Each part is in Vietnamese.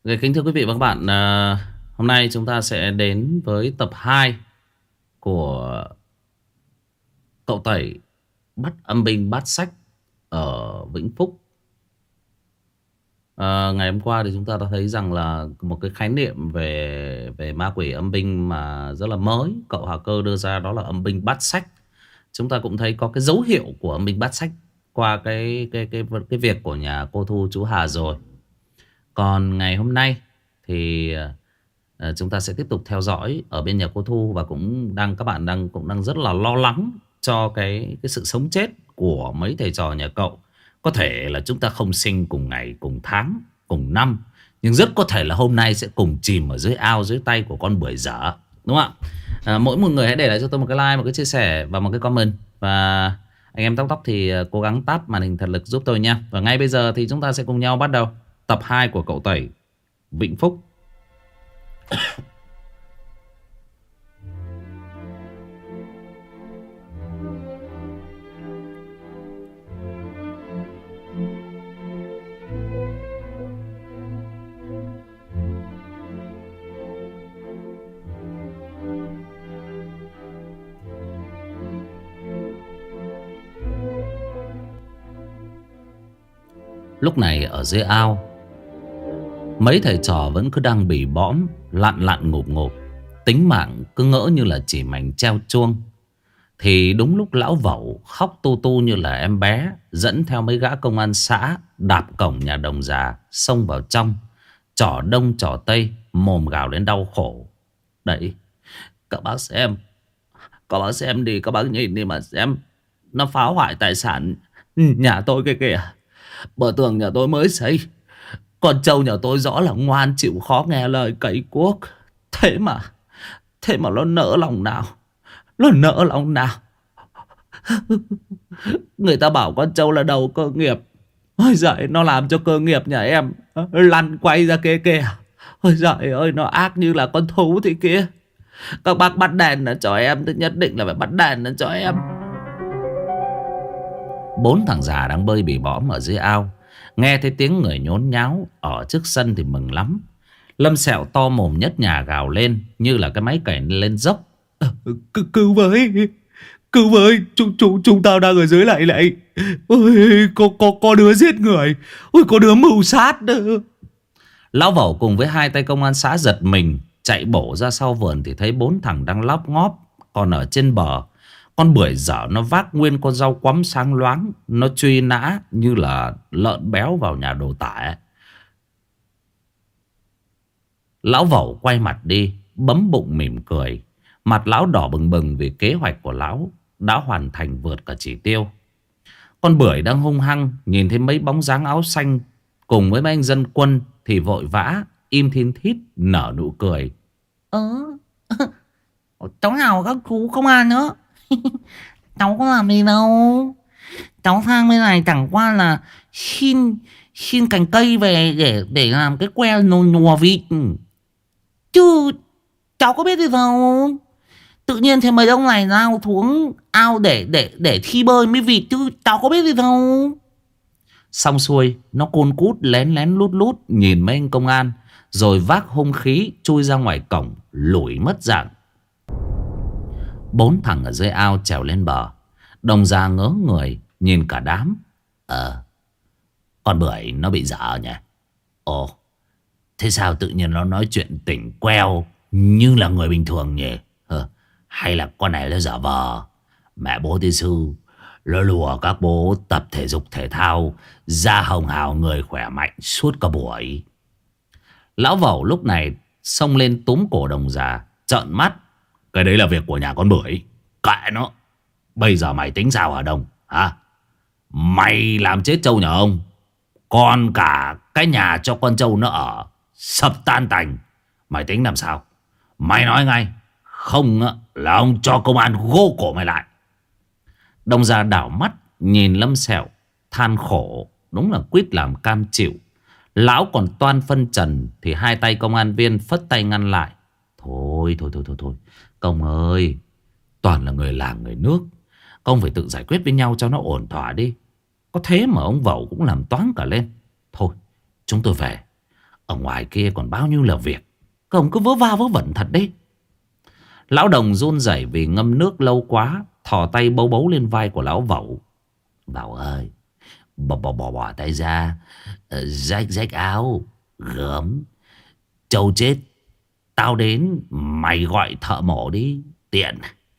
Kính thưa quý vị và các bạn, hôm nay chúng ta sẽ đến với tập 2 của cậu Tẩy bắt âm binh bát sách ở Vĩnh Phúc. Ngày hôm qua thì chúng ta đã thấy rằng là một cái khái niệm về về ma quỷ âm binh mà rất là mới. Cậu Hà Cơ đưa ra đó là âm binh bát sách. Chúng ta cũng thấy có cái dấu hiệu của âm binh bát sách qua cái việc của nhà cô Thu chú Hà rồi. Còn ngày hôm nay thì chúng ta sẽ tiếp tục theo dõi ở bên nhà cô Thu, và các bạn cũng đang rất là lo lắng cho cái sự sống chết của mấy thầy trò nhà cậu. Có thể là chúng ta không sinh cùng ngày, cùng tháng, cùng năm, nhưng rất có thể là hôm nay sẽ cùng chìm ở dưới ao, dưới tay của con bưởi dở, đúng không ạ? Mỗi một người hãy để lại cho tôi một cái like, một cái chia sẻ và một cái comment. Và anh em tóc thì cố gắng tap màn hình thật lực giúp tôi nha. Và ngay bây giờ thì chúng ta sẽ cùng nhau bắt đầu tập 2 của cậu Tẩy Vĩnh Phúc. Lúc này ở dưới ao, mấy thầy trò vẫn cứ đang bì bõm, lặn lặn ngụp ngụp, tính mạng cứ ngỡ như là chỉ mảnh treo chuông. Thì đúng lúc lão Vẩu khóc tu tu như là em bé, dẫn theo mấy gã công an xã đạp cổng nhà đồng già xông vào trong, trỏ đông trỏ tây, mồm gào đến đau khổ. Đấy, các bác xem, các bác xem đi, các bác nhìn đi mà xem, nó phá hoại tài sản nhà tôi kia kìa. Bờ tường nhà tôi mới xây, con trâu nhà tôi rõ là ngoan chịu khó nghe lời cậy cuốc. Thế mà nó nỡ lòng nào, nó nỡ lòng nào. Người ta bảo con trâu là đầu cơ nghiệp. Ôi giời, nó làm cho cơ nghiệp nhà em lăn quay ra kia kìa. Ôi giời ơi, nó ác như là con thú thế kia. Các bác bắt đèn cho em, nhất định là phải bắt đèn cho em. Bốn thằng già đang bơi bì bõm ở dưới ao, nghe thấy tiếng người nhốn nháo ở trước sân thì mừng lắm. Lâm Sẹo to mồm nhất nhà gào lên như là cái máy cày lên dốc. Cứu với, cứu với, chúng tao đang ở dưới lại. Ôi, có đứa giết người, ôi có đứa mưu sát đó. Lão Vẩu cùng với hai tay công an xã giật mình chạy bổ ra sau vườn thì thấy bốn thằng đang lóp ngóp. Còn ở trên bờ, con bưởi dở nó vác nguyên con rau quắm sáng loáng, nó truy nã như là lợn béo vào nhà đồ tả ấy. Lão Vẩu quay mặt đi, bấm bụng mỉm cười. Mặt lão đỏ bừng bừng vì kế hoạch của lão đã hoàn thành vượt cả chỉ tiêu. Con bưởi đang hung hăng nhìn thấy mấy bóng dáng áo xanh cùng với mấy anh dân quân thì vội vã im thiên thít nở nụ cười. Cháu nào các chú công an nữa. Cháu có làm gì đâu. Cháu sang bên này chẳng qua là xin cành cây về để làm cái que nhùa vịt. Chứ cháu có biết gì đâu. Tự nhiên thế mấy ông này lao xuống ao để thi bơi với vịt, chứ cháu có biết gì đâu. Xong xuôi, nó cun cút lén lén lút lút nhìn mấy anh công an, rồi vác hung khí chui ra ngoài cổng, lủi mất dạng. Bốn thằng ở dưới ao trèo lên bờ, đồng già ngớ người nhìn cả đám. Con bưởi nó bị dở nhỉ? Ồ, thế sao tự nhiên nó nói chuyện tỉnh queo như là người bình thường nhỉ? Hay là con này nó giả vờ? Mẹ bố tiên sư nó lùa các bố tập thể dục thể thao, da hồng hào người khỏe mạnh suốt cả buổi. Lão Vẩu lúc này xông lên túm cổ đồng già, trợn mắt. Cái đấy là việc của nhà con bưởi, kệ nó. Bây giờ mày tính sao hả Đông? Hả? Mày làm chết trâu nhà ông, còn cả cái nhà cho con trâu nó ở sập tan tành, mày tính làm sao? Mày nói ngay, không là ông cho công an gô cổ mày lại. Đồng già đảo mắt nhìn Lâm Sẹo than khổ, đúng là quýt làm cam chịu. Lão còn toan phân trần thì hai tay công an viên phất tay ngăn lại. Thôi, Công ơi, toàn là người làng người nước, công phải tự giải quyết với nhau cho nó ổn thỏa đi. Có thế mà ông Vẩu cũng làm toán cả lên. Thôi, chúng tôi về. Ở ngoài kia còn bao nhiêu là việc. Các ông cứ vớ va vớ vẩn thật đấy. Lão Đồng run rẩy vì ngâm nước lâu quá, thò tay bấu bấu lên vai của lão Vẩu. Vẩu ơi, bỏ tay ra. Rách áo. Gớm. Trâu chết, tao đến, mày gọi thợ mổ đi. Tiện.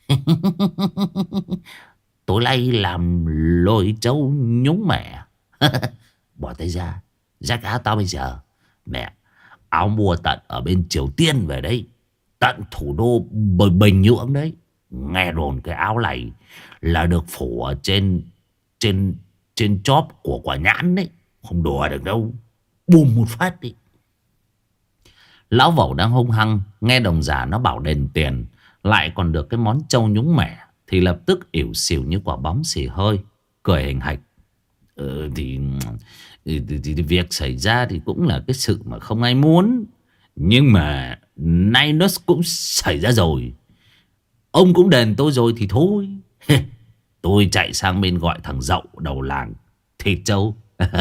Tối nay làm lôi trâu nhúng mẹ. Bỏ tay ra. Rách áo tao bây giờ. Mẹ, áo mua tận ở bên Triều Tiên về đấy. Tận thủ đô Bình Nhưỡng đấy. Nghe đồn cái áo này là được phủ ở trên chóp của quả nhãn đấy. Không đùa được đâu. Bùm một phát đi. Lão Vẩu đang hung hăng, nghe Đồng già nó bảo đền tiền, lại còn được cái món trâu nhúng mẻ, thì lập tức ỉu xìu như quả bóng xì hơi, cười hình hạch. Thì việc xảy ra thì cũng là cái sự mà không ai muốn. Nhưng mà nay nó cũng xảy ra rồi. Ông cũng đền tôi rồi thì thôi. Tôi chạy sang bên gọi thằng Dậu đầu làng thịt trâu.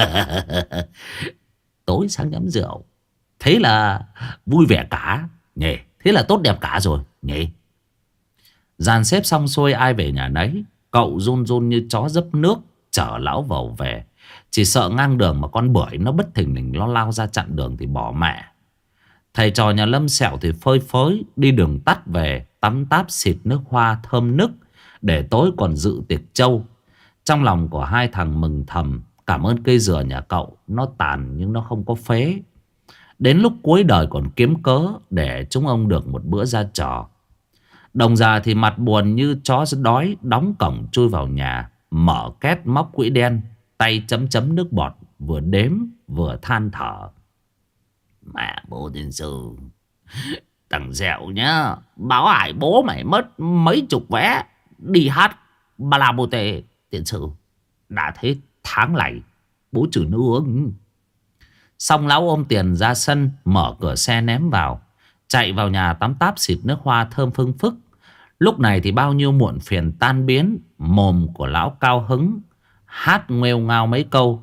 Tối sáng nhắm rượu. Thế là vui vẻ cả nhỉ. Thế là tốt đẹp cả rồi nhỉ. Dàn xếp xong xuôi ai về nhà nấy. Cậu run run như chó dấp nước chở lão Vẩu về. Chỉ sợ ngang đường mà con bưởi nó bất thình lình nó lao ra chặn đường thì bỏ mẹ. Thầy trò nhà Lâm Sẹo thì phơi phới đi đường tắt về, tắm táp xịt nước hoa thơm nức để tối còn dự tiệc trâu. Trong lòng của hai thằng mừng thầm, cảm ơn cây dừa nhà cậu, nó tàn nhưng nó không có phế. Đến lúc cuối đời còn kiếm cớ để chúng ông được một bữa ra trò. Đồng già thì mặt buồn như chó đói, đóng cổng chui vào nhà, mở két móc quỹ đen, tay chấm chấm nước bọt, vừa đếm vừa than thở. Mẹ bố tiên sư, thằng Dẹo nhá, báo ải bố mày mất mấy chục vé đi hát Balabote. Tiên sư, đã thế tháng này bố trừ nước. Xong lão ôm tiền ra sân, mở cửa xe ném vào, chạy vào nhà tắm táp xịt nước hoa thơm phưng phức. Lúc này thì bao nhiêu muộn phiền tan biến. Mồm của lão cao hứng, hát nghêu ngao mấy câu.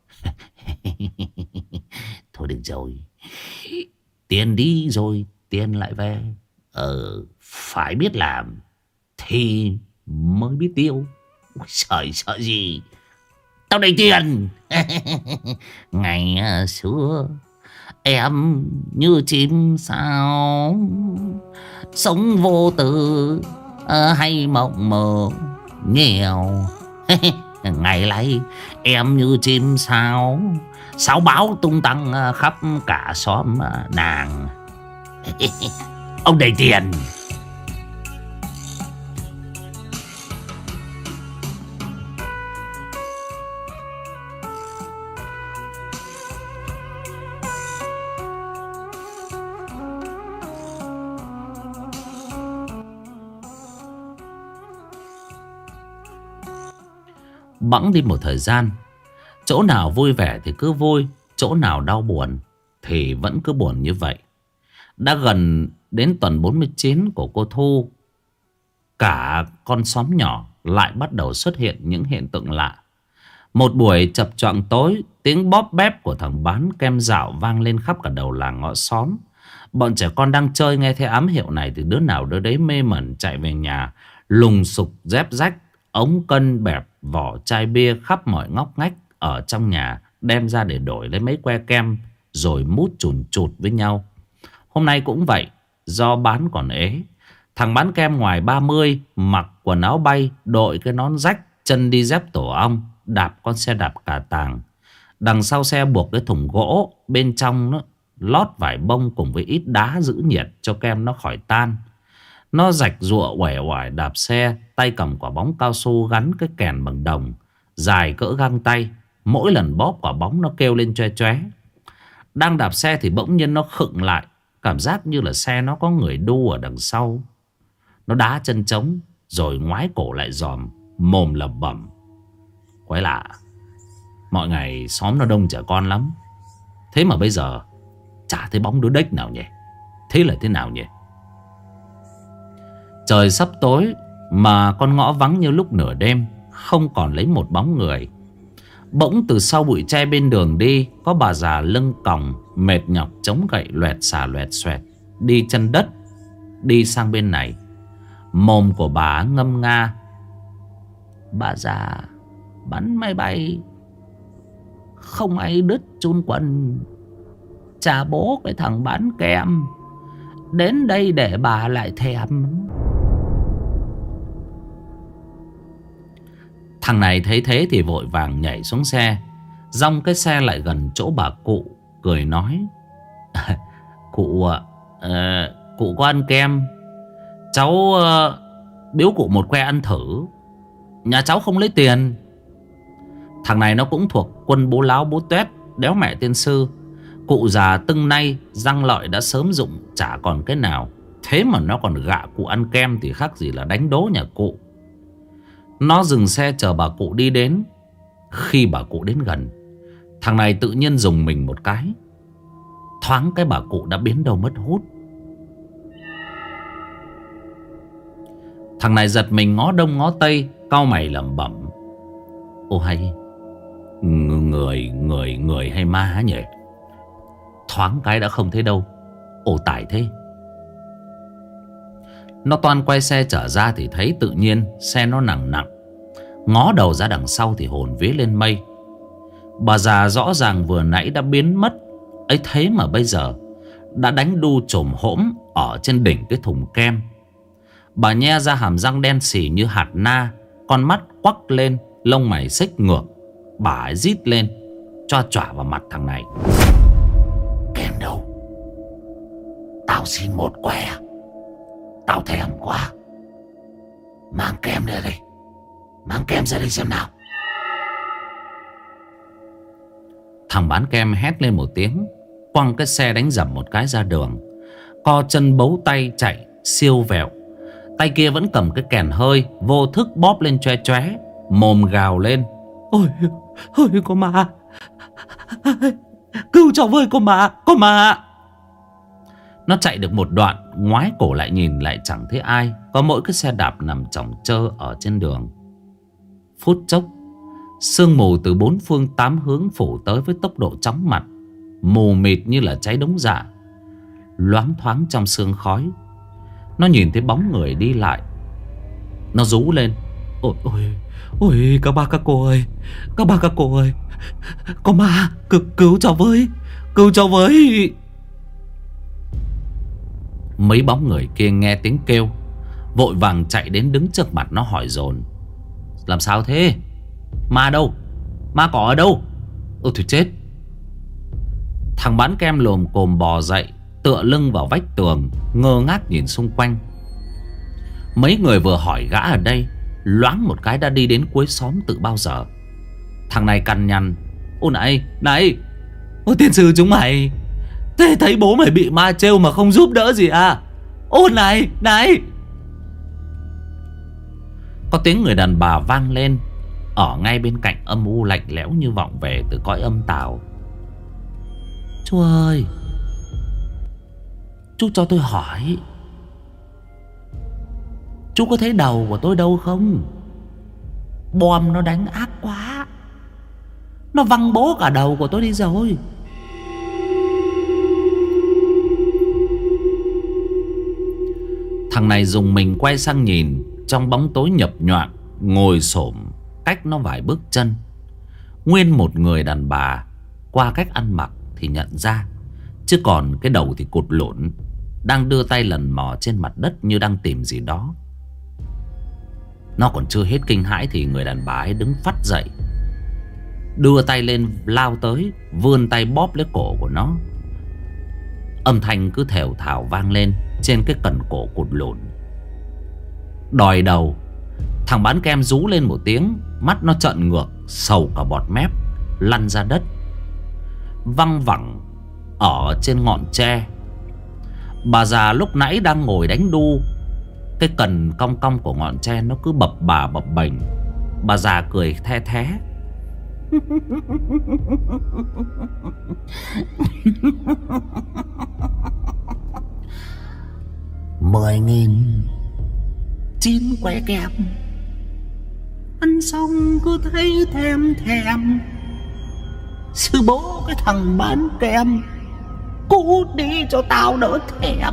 Thôi được rồi, tiền đi rồi tiền lại về. Phải biết làm thì mới biết tiêu. Sợ gì, tao đầy tiền. Ngày xưa em như chim sao, sống vô tư hay mộng mơ nghèo. Ngày nay em như chim sao, sáo báo tung tăng khắp cả xóm nàng. Ông đầy tiền. Bẵng đi một thời gian, chỗ nào vui vẻ thì cứ vui, chỗ nào đau buồn thì vẫn cứ buồn như vậy. Đã gần đến tuần 49 của cô Thu, cả con xóm nhỏ lại bắt đầu xuất hiện những hiện tượng lạ. Một buổi chập choạng tối, tiếng bóp bép của thằng bán kem dạo vang lên khắp cả đầu làng ngõ xóm. Bọn trẻ con đang chơi nghe thấy ám hiệu này thì đứa nào đứa đấy mê mẩn chạy về nhà, lùng sục dép rách, ống cân bẹp, vỏ chai bia khắp mọi ngóc ngách ở trong nhà đem ra để đổi lấy mấy que kem rồi mút chùn chụt với nhau. Hôm nay cũng vậy, do bán còn ế, thằng bán kem ngoài 30 mặc quần áo bay, đội cái nón rách, chân đi dép tổ ong, đạp con xe đạp cà tàng. Đằng sau xe buộc cái thùng gỗ, bên trong nó lót vải bông cùng với ít đá giữ nhiệt cho kem nó khỏi tan. Nó rạch rụa uể oải đạp xe, tay cầm quả bóng cao su gắn cái kèn bằng đồng, dài cỡ găng tay. Mỗi lần bóp quả bóng nó kêu lên choe choé. Đang đạp xe thì bỗng nhiên nó khựng lại, cảm giác như là xe nó có người đu ở đằng sau. Nó đá chân trống rồi ngoái cổ lại dòm, mồm lẩm bẩm. Quái lạ, mọi ngày xóm nó đông trẻ con lắm, thế mà bây giờ chả thấy bóng đứa đếch nào nhỉ. Thế là thế nào nhỉ? Trời sắp tối mà con ngõ vắng như lúc nửa đêm, không còn lấy một bóng người. Bỗng từ sau bụi tre bên đường đi, có bà già lưng còng mệt nhọc chống gậy loẹt xà loẹt xoẹt đi chân đất, đi sang bên này. Mồm của bà ngâm nga: bà già bắn máy bay, không ai đứt chun quần. Cha bố cái thằng bán kem, đến đây để bà lại thèm. Thằng này thấy thế thì vội vàng nhảy xuống xe, dong cái xe lại gần chỗ bà cụ, cười nói: cụ ạ, cụ có ăn kem, cháu biếu cụ một que ăn thử. Nhà cháu không lấy tiền. Thằng này nó cũng thuộc quân bố láo bố tuét, đéo mẹ tiên sư. Cụ già tưng nay răng lợi đã sớm rụng, chả còn cái nào. Thế mà nó còn gạ cụ ăn kem thì khác gì là đánh đố nhà cụ. Nó dừng xe chờ bà cụ đi đến. Khi bà cụ đến gần, thằng này tự nhiên dùng mình một cái. Thoáng cái bà cụ đã biến đâu mất hút. Thằng này giật mình ngó đông ngó tây, cau mày lẩm bẩm: ô hay, người hay ma nhỉ? Thoáng cái đã không thấy đâu. Ồ tải thế. Nó toan quay xe trở ra thì thấy tự nhiên xe nó nặng nặng. Ngó đầu ra đằng sau thì hồn vía lên mây. Bà già rõ ràng vừa nãy đã biến mất ấy, thế mà bây giờ đã đánh đu chồm hỗm ở trên đỉnh cái thùng kem. Bà nhe ra hàm răng đen xì như hạt na, con mắt quắc lên, lông mày xích ngược. Bà ấy rít lên, cho chỏa vào mặt thằng này: kem đâu? Tao xin một que, tao thèm quá. Mang kem ra đây, mang kem ra đây xem nào. Thằng bán kem hét lên một tiếng, quăng cái xe đánh dầm một cái ra đường, co chân bấu tay chạy siêu vẹo. Tay kia vẫn cầm cái kèn hơi, vô thức bóp lên choe choé, mồm gào lên: ôi có ma, cứu cháu với, có ma. Nó chạy được một đoạn, ngoái cổ lại nhìn lại chẳng thấy ai, có mỗi cái xe đạp nằm chỏng chơ ở trên đường. Phút chốc, sương mù từ bốn phương tám hướng phủ tới với tốc độ chóng mặt, mù mịt như là cháy đống dạ. Loáng thoáng trong sương khói, nó nhìn thấy bóng người đi lại. Nó rú lên: ôi các bác các cô ơi, các bác các cô ơi, có ma, cứu cháu với, cứu cháu với. Mấy bóng người kia nghe tiếng kêu, vội vàng chạy đến đứng trước mặt nó hỏi dồn: làm sao thế? Ma đâu? Ma có ở đâu? Ôi thôi chết. Thằng bán kem lồm cồm bò dậy, tựa lưng vào vách tường, ngơ ngác nhìn xung quanh. Mấy người vừa hỏi gã ở đây, loáng một cái đã đi đến cuối xóm từ bao giờ. Thằng này cằn nhằn: ô này, ô tiên sư chúng mày, thế thấy bố mày bị ma trêu mà không giúp đỡ gì à? Ô này. Có tiếng người đàn bà vang lên ở ngay bên cạnh, âm u lạnh lẽo như vọng về từ cõi âm tào: chú ơi, chú cho tôi hỏi, chú có thấy đầu của tôi đâu không? Bom nó đánh ác quá, nó văng bố cả đầu của tôi đi rồi. Thằng này dùng mình quay sang nhìn. Trong bóng tối nhập nhoạng, ngồi xổm cách nó vài bước chân, nguyên một người đàn bà. Qua cách ăn mặc thì nhận ra, chứ còn cái đầu thì cụt lủn, đang đưa tay lần mò trên mặt đất như đang tìm gì đó. Nó còn chưa hết kinh hãi thì người đàn bà ấy đứng phắt dậy, đưa tay lên lao tới, vươn tay bóp lấy cổ của nó. Âm thanh cứ thều thào vang lên trên cái cần cổ cụt lủn. Đòi đầu. Thằng bán kem rú lên một tiếng, mắt nó trợn ngược, sầu cả bọt mép, lăn ra đất, văng vẳng ở trên ngọn tre. Bà già lúc nãy đang ngồi đánh đu, cái cần cong cong của ngọn tre nó cứ bập bà bập bềnh. Bà già cười the thé: 10.000 9 que kem, ăn xong cứ thấy thèm. Sư bố cái thằng bán kem, cút đi cho tao đỡ thèm.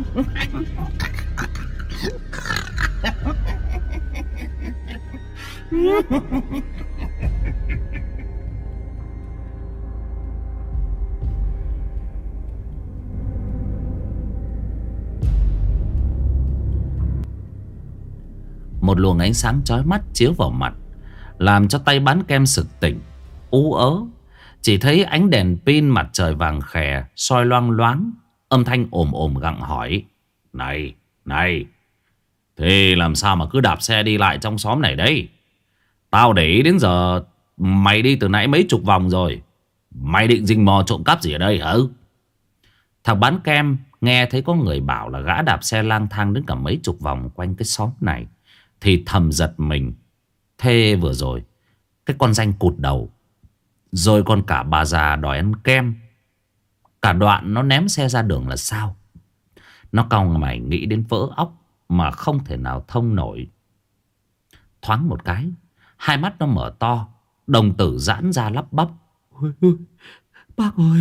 Một luồng ánh sáng chói mắt chiếu vào mặt, làm cho tay bán kem sực tỉnh, ú ớ. Chỉ thấy ánh đèn pin mặt trời vàng khè soi loang loáng. Âm thanh ồm ồm gặng hỏi: Này, này, thế làm sao mà cứ đạp xe đi lại trong xóm này đấy? Tao để ý đến giờ mày đi từ nãy mấy chục vòng rồi. Mày định rình mò trộm cắp gì ở đây hả? Thằng bán kem nghe thấy có người bảo là gã đạp xe lang thang đến cả mấy chục vòng quanh cái xóm này thì thầm giật mình. Thế vừa rồi cái con danh cụt đầu, rồi còn cả bà già đòi ăn kem, cả đoạn nó ném xe ra đường là sao? Nó cau mày nghĩ đến vỡ óc mà không thể nào thông nổi. Thoáng một cái, hai mắt nó mở to, đồng tử giãn ra lắp bắp: Bác ơi,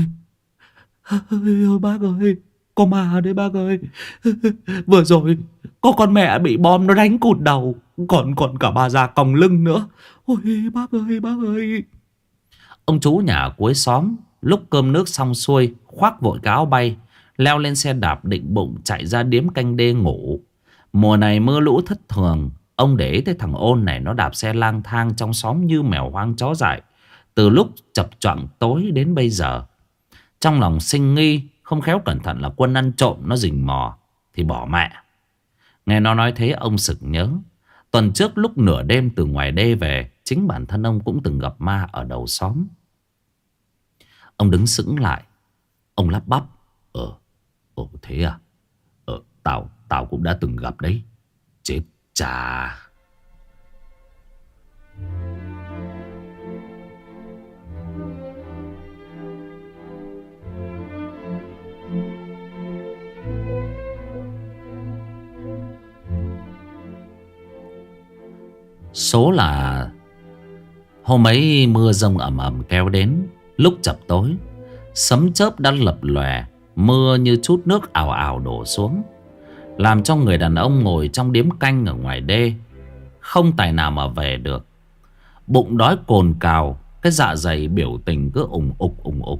bác ơi, có ma đấy bác ơi. Vừa rồi có con mẹ bị bom nó đánh cụt đầu, còn cả bà già còng lưng nữa. Ôi bác ơi, bác ơi. Ông chú nhà cuối xóm lúc cơm nước xong xuôi khoác vội cái áo bay, leo lên xe đạp định bụng chạy ra điếm canh đê ngủ. Mùa này mưa lũ thất thường, ông để ý thấy thằng Ôn này nó đạp xe lang thang trong xóm như mèo hoang chó dại từ lúc chập choạng tối đến bây giờ. Trong lòng sinh nghi, không khéo cẩn thận là Quân ăn trộm nó rình mò thì bỏ mẹ. Nghe nó nói thế ông sực nhớ, tuần trước lúc nửa đêm từ ngoài đê về, chính bản thân ông cũng từng gặp ma ở đầu xóm. Ông đứng sững lại, ông lắp bắp: Thế à? Tao cũng đã từng gặp đấy. Chết chà. Số là hôm ấy mưa giông ầm ầm kéo đến. Lúc chập tối, sấm chớp đã lập lòe, mưa như chút nước ào ào đổ xuống, làm cho người đàn ông ngồi trong điếm canh ở ngoài đê không tài nào mà về được. Bụng đói cồn cào, cái dạ dày biểu tình cứ ủng ục ủng ục.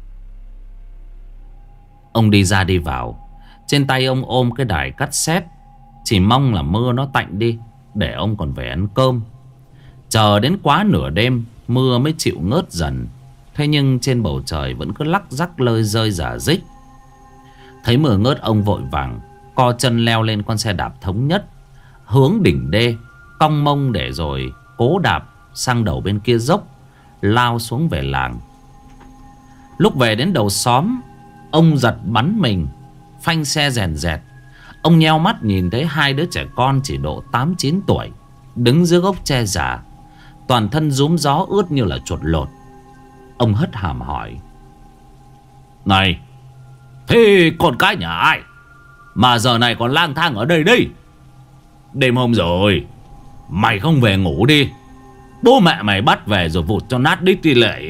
Ông đi ra đi vào, trên tay ông ôm cái đài cassette, chỉ mong là mưa nó tạnh đi để ông còn về ăn cơm. Chờ đến quá nửa đêm, mưa mới chịu ngớt dần. Thế nhưng trên bầu trời vẫn cứ lắc rắc lơi rơi rả rích. Thấy mưa ngớt, ông vội vàng co chân leo lên con xe đạp thống nhất, hướng đỉnh đê, cong mông để rồi cố đạp sang đầu bên kia dốc, lao xuống về làng. Lúc về đến đầu xóm, ông giật bắn mình, phanh xe rèn rẹt. Ông nheo mắt nhìn thấy hai đứa trẻ con chỉ độ 8-9 tuổi đứng dưới gốc tre già, toàn thân rúm gió ướt như là chuột lột. Ông hất hàm hỏi: Này, thế con cái nhà ai mà giờ này còn lang thang ở đây đây? Đêm hôm rồi, mày không về ngủ đi, bố mẹ mày bắt về rồi vụt cho nát đít đi lệ.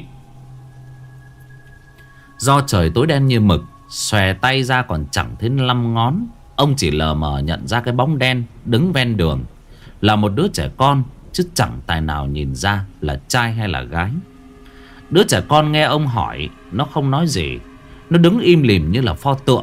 Do trời tối đen như mực, xòe tay ra còn chẳng thấy 5 ngón. Ông chỉ lờ mờ nhận ra cái bóng đen đứng ven đường là một đứa trẻ con, chứ chẳng tài nào nhìn ra là trai hay là gái. Đứa trẻ con nghe ông hỏi, nó không nói gì, nó đứng im lìm như là pho tượng.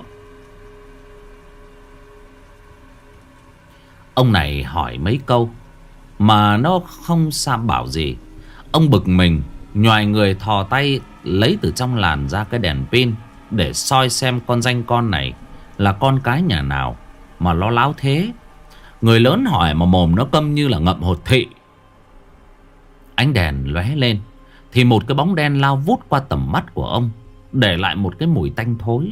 Ông này hỏi mấy câu mà nó không sao bảo gì. Ông bực mình, nhoài người thò tay lấy từ trong làn ra cái đèn pin để soi xem con danh con này là con cái nhà nào mà nó láo thế. Người lớn hỏi mà mồm nó câm như là ngậm hột thị. Ánh đèn lóe lên thì một cái bóng đen lao vút qua tầm mắt của ông, để lại một cái mùi tanh thối.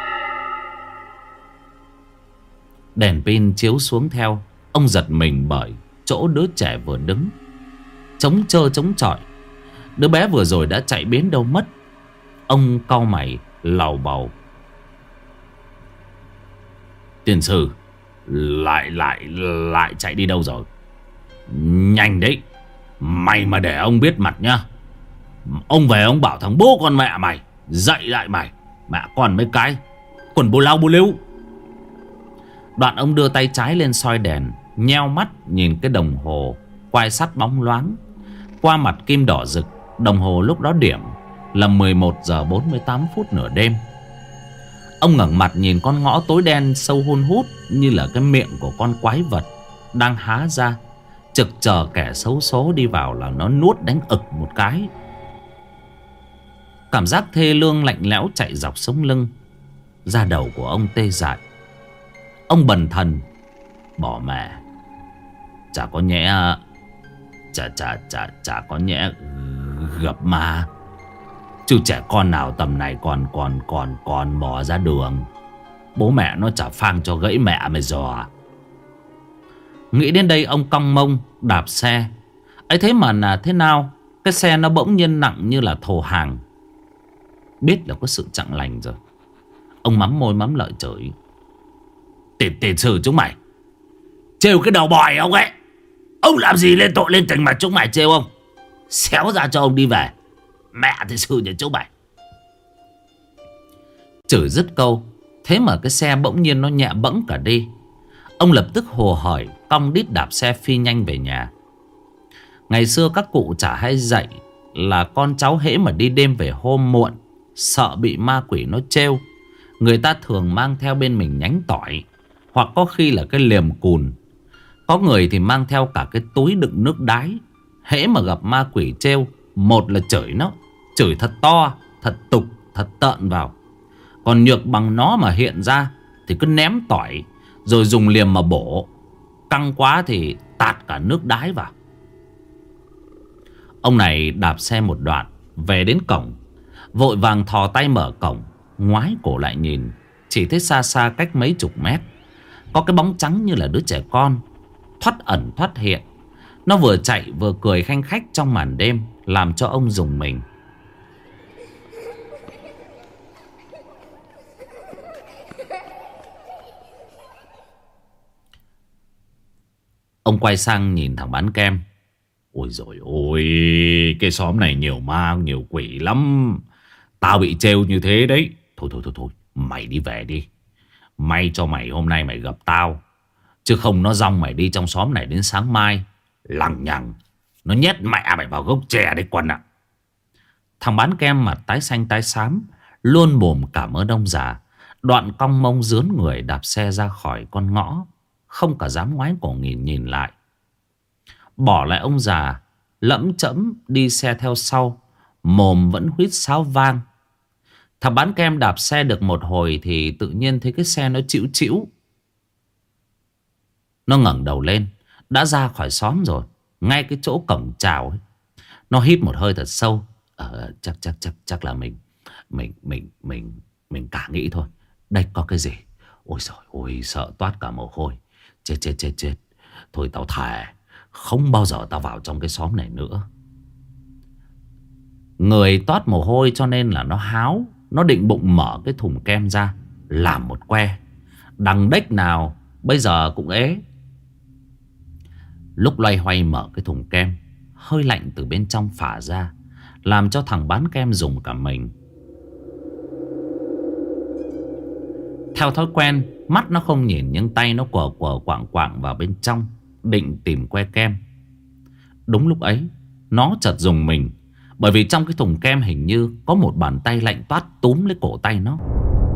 Đèn pin chiếu xuống theo, ông giật mình bởi chỗ đứa trẻ vừa đứng chống trơ chống chọi. Đứa bé vừa rồi đã chạy biến đâu mất. Ông cau mày lầu bầu: Tiền sư lại chạy đi đâu rồi? Nhanh đấy, mày mà để ông biết mặt nhá. Ông về ông bảo thằng bố con mẹ mày dạy lại mày. Mẹ con mấy cái quần bù lao bù liu. Đoạn ông đưa tay trái lên soi đèn, nheo mắt nhìn cái đồng hồ quai sắt bóng loáng. Qua mặt kim đỏ rực, đồng hồ lúc đó điểm là 11 giờ 48 phút nửa đêm. Ông ngẩng mặt nhìn con ngõ tối đen sâu hun hút như là cái miệng của con quái vật đang há ra, trực chờ kẻ xấu số đi vào là nó nuốt đánh ực một cái. Cảm giác thê lương lạnh lẽo chạy dọc sống lưng, da đầu của ông tê dại. Ông bần thần bỏ mẹ. Chả có nhẽ Chả có nhẽ gặp ma. Chứ trẻ con nào tầm này còn bỏ ra đường. Bố mẹ nó chả phang cho gãy mẹ mày dò. Nghĩ đến đây ông cong mông đạp xe. Ấy thế mà là thế nào, cái xe nó bỗng nhiên nặng như là thồ hàng. Biết là có sự chạng lành rồi, ông mắm môi mắm lợi chửi. Tiền sử chúng mày trêu cái đầu bòi ông ấy. Ông làm gì lên tội lên tình mà chúng mày trêu ông. Xéo ra cho ông đi về. Mẹ thì xử nhà chúng mày. Chửi dứt câu, thế mà cái xe bỗng nhiên nó nhẹ bẫng cả đi. Ông lập tức hồ hởi cong đít đạp xe phi nhanh về nhà. Ngày xưa các cụ chả hay dạy là con cháu hễ mà đi đêm về hôm muộn, sợ bị ma quỷ nó trêu, người ta thường mang theo bên mình nhánh tỏi, hoặc có khi là cái liềm cùn. Có người thì mang theo cả cái túi đựng nước đái. Hễ mà gặp ma quỷ trêu, một là chửi nó, chửi thật to, thật tục, thật tợn vào. Còn nhược bằng nó mà hiện ra thì cứ ném tỏi, rồi dùng liềm mà bổ. Căng quá thì tạt cả nước đái vào. Ông này đạp xe một đoạn, về đến cổng, vội vàng thò tay mở cổng, ngoái cổ lại nhìn. Chỉ thấy xa xa cách mấy chục mét có cái bóng trắng như là đứa trẻ con, thoắt ẩn thoắt hiện. Nó vừa chạy vừa cười khanh khách trong màn đêm, làm cho ông rùng mình. Ông quay sang nhìn thằng bán kem. Ôi dồi ôi, cái xóm này nhiều ma nhiều quỷ lắm. Tao bị trêu như thế đấy. Thôi, mày đi về đi. May cho mày hôm nay mày gặp tao, chứ không nó dong mày đi trong xóm này đến sáng mai. Lằng nhằng nó nhét mẹ mày vào gốc chè đấy Quân ạ. Thằng bán kem mặt tái xanh tái xám, luôn mồm cảm ơn ông già. Đoạn cong mông dướn người đạp xe ra khỏi con ngõ, không cả dám ngoái cổ nhìn lại. Bỏ lại ông già lẫm chẫm đi xe theo sau, mồm vẫn huýt sáo vang. Thằng bán kem đạp xe được một hồi thì tự nhiên thấy cái xe nó chĩu chĩu. Nó ngẩng đầu lên, đã ra khỏi xóm rồi, ngay cái chỗ cổng chào ấy. Nó hít một hơi thật sâu. Chắc là mình cả nghĩ thôi. Đây có cái gì? Ôi giời ôi, sợ toát cả mồ hôi. Chết. Thôi tao thề không bao giờ tao vào trong cái xóm này nữa. Người toát mồ hôi cho nên là nó háo. Nó định bụng mở cái thùng kem ra làm một que. Đằng đếch nào bây giờ cũng ế. Lúc loay hoay mở cái thùng kem, hơi lạnh từ bên trong phả ra, làm cho thằng bán kem rùng cả mình. Theo thói quen, mắt nó không nhìn nhưng tay nó quờ quạng vào bên trong, định tìm que kem. Đúng lúc ấy, nó chợt rùng mình, bởi vì trong cái thùng kem hình như có một bàn tay lạnh toát túm lấy cổ tay nó.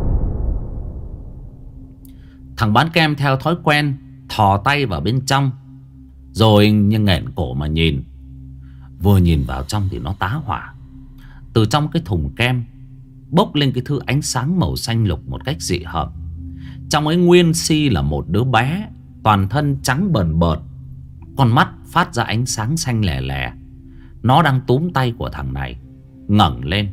Thằng bán kem theo thói quen thò tay vào bên trong, rồi nhưng nghẹn cổ mà nhìn. Vừa nhìn vào trong thì nó tá hỏa. Từ trong cái thùng kem bốc lên cái thứ ánh sáng màu xanh lục một cách dị hợm. Trong ấy nguyên si là một đứa bé, toàn thân trắng bờn bợt, con mắt phát ra ánh sáng xanh lè lè. Nó đang túm tay của thằng này, ngẩng lên.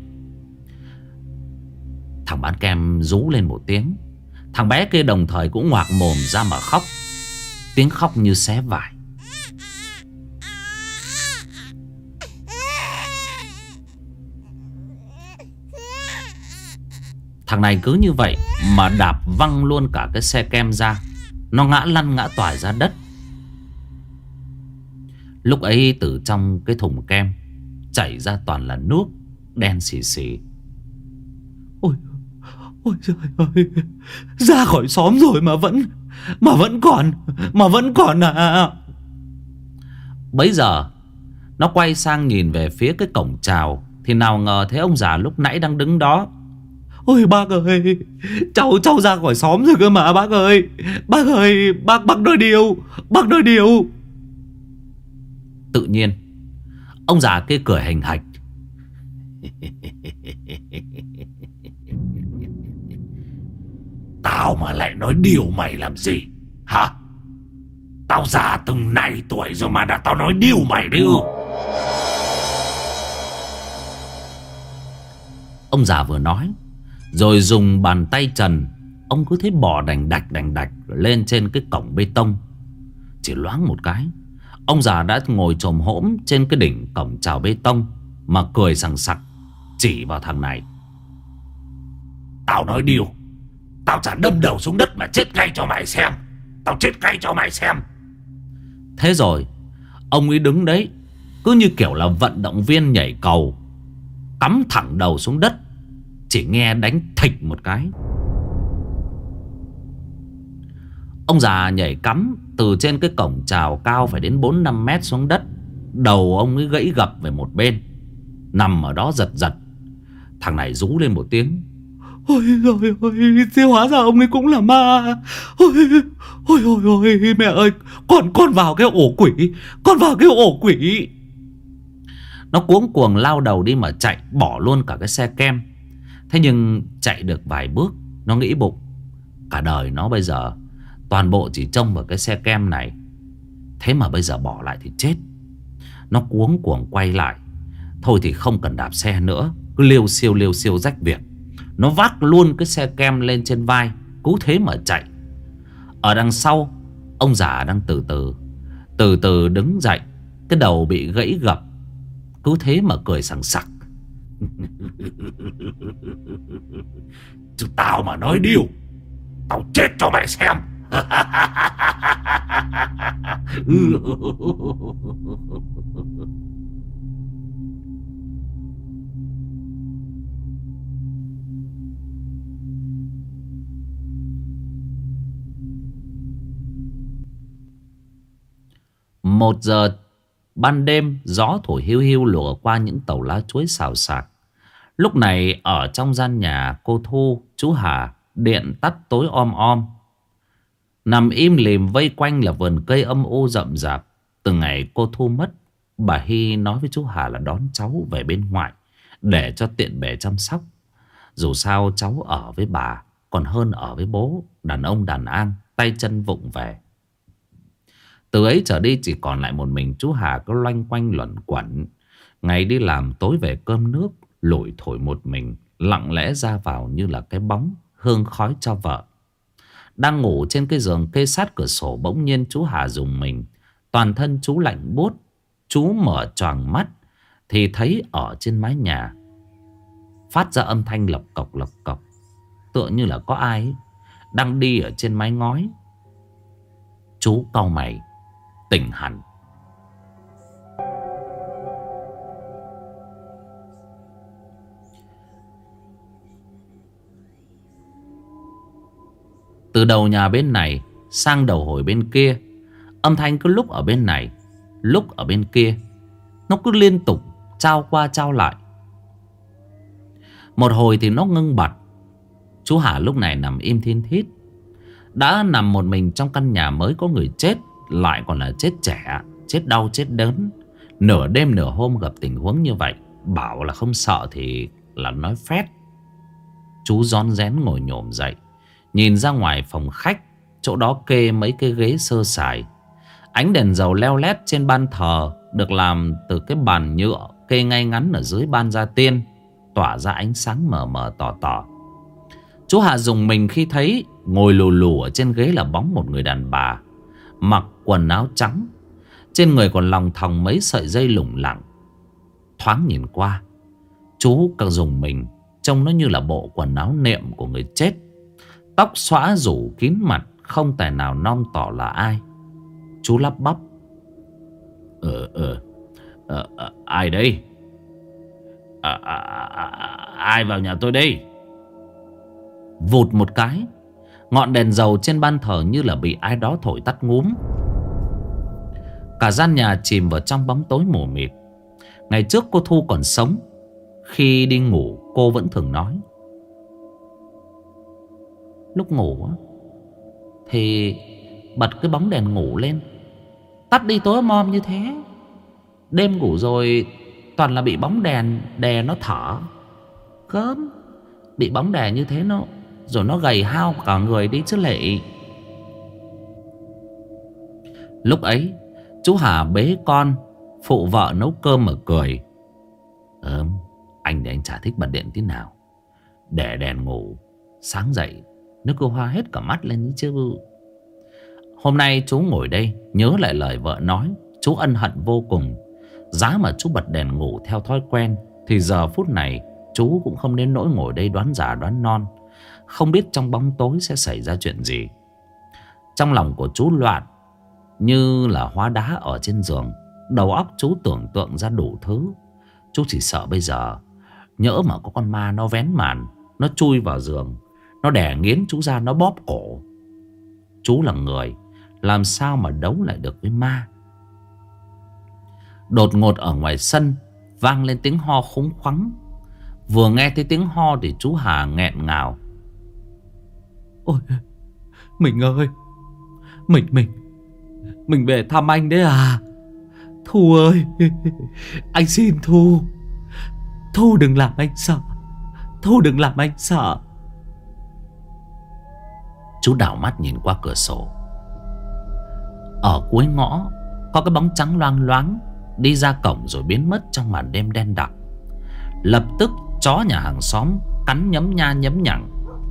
Thằng bán kem rú lên một tiếng. Thằng bé kia đồng thời cũng ngoạc mồm ra mà khóc. Tiếng khóc như xé vải. Thằng này cứ như vậy mà đạp văng luôn cả cái xe kem ra. Nó ngã lăn ngã toài ra đất. Lúc ấy từ trong cái thùng kem chảy ra toàn là nước đen xì xì. Ôi, ôi trời ơi, ra khỏi xóm rồi mà vẫn còn à. Bấy giờ nó quay sang nhìn về phía cái cổng chào, thì nào ngờ thấy ông già lúc nãy đang đứng đó. Ôi bác ơi, cháu ra khỏi xóm rồi cơ mà bác ơi. Bác ơi, bác nói điều, bác nói điều. Tự nhiên ông già kia cười hình hạch. Tao mà lại nói điều mày làm gì hả? Tao già từng này tuổi rồi mà đã tao nói điều mày đi ư? Ông già vừa nói rồi dùng bàn tay trần, ông cứ thế bỏ đành đạch lên trên cái cổng bê tông. Chỉ loáng một cái, ông già đã ngồi chồm hổm trên cái đỉnh cổng chào bê tông mà cười sằng sặc, chỉ vào thằng này. Tao nói điều, tao chả đâm đầu xuống đất mà chết ngay cho mày xem. Tao chết ngay cho mày xem. Thế rồi ông ấy đứng đấy cứ như kiểu là vận động viên nhảy cầu, cắm thẳng đầu xuống đất. Chỉ nghe đánh thịch một cái, ông già nhảy cắm từ trên cái cổng chào cao phải đến 4-5 mét xuống đất. Đầu ông ấy gãy gập về một bên, nằm ở đó giật giật. Thằng này rú lên một tiếng. Ôi rồi ôi, thế hóa ra ông ấy cũng là ma. Ôi mẹ ơi, con vào cái ổ quỷ, con vào cái ổ quỷ. Nó cuống cuồng lao đầu đi mà chạy, bỏ luôn cả cái xe kem. Thế nhưng chạy được vài bước, nó nghĩ bụng, cả đời nó bây giờ toàn bộ chỉ trông vào cái xe kem này. Thế mà bây giờ bỏ lại thì chết. Nó cuống cuồng quay lại. Thôi thì không cần đạp xe nữa, cứ liêu siêu rách việc. Nó vác luôn cái xe kem lên trên vai, cứ thế mà chạy. Ở đằng sau, ông già đang từ từ đứng dậy, cái đầu bị gãy gập, cứ thế mà cười sằng sặc. Chứ tao mà nói điều, tao chết cho mày xem. Một giờ ban đêm, gió thổi hiu hiu lùa qua những tàu lá chuối xào xạc. Lúc này ở trong gian nhà cô Thu, chú Hà, điện tắt tối om om. Nằm im lìm vây quanh là vườn cây âm u rậm rạp. Từ ngày cô Thu mất, bà Hy nói với chú Hà là đón cháu về bên ngoại để cho tiện bề chăm sóc. Dù sao cháu ở với bà còn hơn ở với bố, đàn ông đàn an, tay chân vụng về. Từ ấy trở đi chỉ còn lại một mình chú Hà cứ loanh quanh luẩn quẩn. Ngày đi làm tối về cơm nước, lủi thổi một mình, lặng lẽ ra vào như là cái bóng hương khói cho vợ. Đang ngủ trên cái giường kê sát cửa sổ, bỗng nhiên chú Hà rùng mình. Toàn thân chú lạnh buốt. Chú mở choàng mắt thì thấy ở trên mái nhà phát ra âm thanh lộc cọc, tựa như là có ai ấy đang đi ở trên mái ngói. Chú cau mày tỉnh hẳn. Từ đầu nhà bên này sang đầu hồi bên kia, âm thanh cứ lúc ở bên này, lúc ở bên kia. Nó cứ liên tục trao qua trao lại. Một hồi thì nó ngưng bặt. Chú Hà lúc này nằm im thiên thít. Đã nằm một mình trong căn nhà mới có người chết, lại còn là chết trẻ, chết đau chết đớn. Nửa đêm nửa hôm gặp tình huống như vậy, bảo là không sợ thì là nói phét. Chú rón rén ngồi nhổm dậy, nhìn ra ngoài phòng khách. Chỗ đó kê mấy cái ghế sơ sài. Ánh đèn dầu leo lét trên ban thờ được làm từ cái bàn nhựa kê ngay ngắn ở dưới ban gia tiên, tỏa ra ánh sáng mờ mờ tỏ tỏ. Chú Hạ rùng mình khi thấy ngồi lù lù ở trên ghế là bóng một người đàn bà, mặc quần áo trắng, trên người còn lòng thòng mấy sợi dây lủng lẳng. Thoáng nhìn qua, chú càng rùng mình, trông nó như là bộ quần áo nệm của người chết. Tóc xõa rủ kín mặt, không tài nào non tỏ là ai. Chú lắp bắp: Ai đây? Ai vào nhà tôi đây? Vụt một cái, ngọn đèn dầu trên ban thờ như là bị ai đó thổi tắt ngúm. Cả gian nhà chìm vào trong bóng tối mù mịt. Ngày trước cô Thu còn sống, khi đi ngủ cô vẫn thường nói, lúc ngủ thì bật cái bóng đèn ngủ lên, tắt đi tối om như thế. Đêm ngủ rồi toàn là bị bóng đèn đè nó thở. Gớm, bị bóng đè như thế nó rồi nó gầy hao cả người đi chứ lệ. Lúc ấy chú Hà bế con, phụ vợ nấu cơm mà cười. Anh thì anh chả thích bật điện tí nào. Để đèn ngủ, sáng dậy nó cứ hoa hết cả mắt lên chứ. Hôm nay chú ngồi đây nhớ lại lời vợ nói, chú ân hận vô cùng. Giá mà chú bật đèn ngủ theo thói quen thì giờ phút này chú cũng không đến nỗi ngồi đây đoán già đoán non, không biết trong bóng tối sẽ xảy ra chuyện gì. Trong lòng của chú loạn như là hóa đá ở trên giường. Đầu óc chú tưởng tượng ra đủ thứ. Chú chỉ sợ bây giờ nhỡ mà có con ma nó vén màn, nó chui vào giường, nó đè nghiến chú ra, nó bóp cổ. Chú là người, làm sao mà đấu lại được với ma. Đột ngột ở ngoài sân vang lên tiếng ho khúng khoắng. Vừa nghe thấy tiếng ho thì chú Hà nghẹn ngào. Ôi, mình ơi, mình về thăm anh đấy à? Thu ơi, anh xin Thu. Thu đừng làm anh sợ. Thu đừng làm anh sợ. Chú đảo mắt nhìn qua cửa sổ. Ở cuối ngõ có cái bóng trắng loang loáng đi ra cổng rồi biến mất trong màn đêm đen đặc. Lập tức chó nhà hàng xóm cắn nhấm nha nhấm nhằng.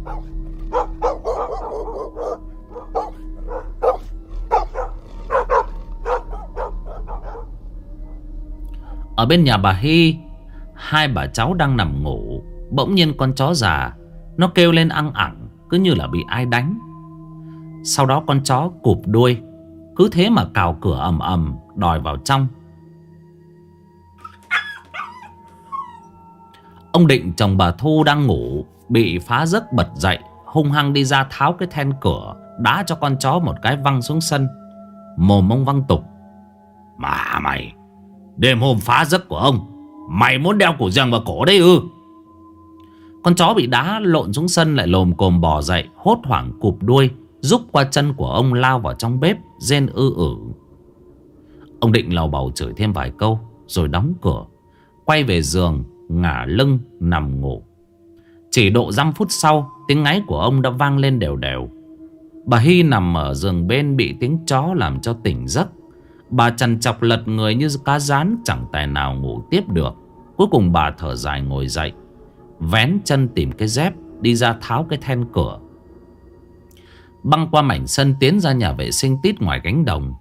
Ở bên nhà bà Hy, hai bà cháu đang nằm ngủ. Bỗng nhiên con chó già nó kêu lên ăng ẳng, cứ như là bị ai đánh. Sau đó con chó cụp đuôi, cứ thế mà cào cửa ầm ầm đòi vào trong. Ông Định chồng bà Thu đang ngủ bị phá giấc bật dậy, hung hăng đi ra tháo cái then cửa, đá cho con chó một cái văng xuống sân. Mồm ông văng tục: "Mà mày, đêm hôm phá giấc của ông, mày muốn đeo cổ giằng vào cổ đấy ư?" Con chó bị đá lộn xuống sân lại lồm cồm bò dậy, hốt hoảng cụp đuôi, rúc qua chân của ông lao vào trong bếp, rên ư ử. Ông Định lầu bầu chửi thêm vài câu rồi đóng cửa, quay về giường, ngả lưng nằm ngủ. Chỉ độ 5 phút sau, tiếng ngáy của ông đã vang lên đều đều. Bà Hy nằm ở giường bên bị tiếng chó làm cho tỉnh giấc. Bà trằn trọc lật người như cá rán, chẳng tài nào ngủ tiếp được. Cuối cùng bà thở dài ngồi dậy, vén chân tìm cái dép, đi ra tháo cái then cửa, băng qua mảnh sân tiến ra nhà vệ sinh tít ngoài cánh đồng.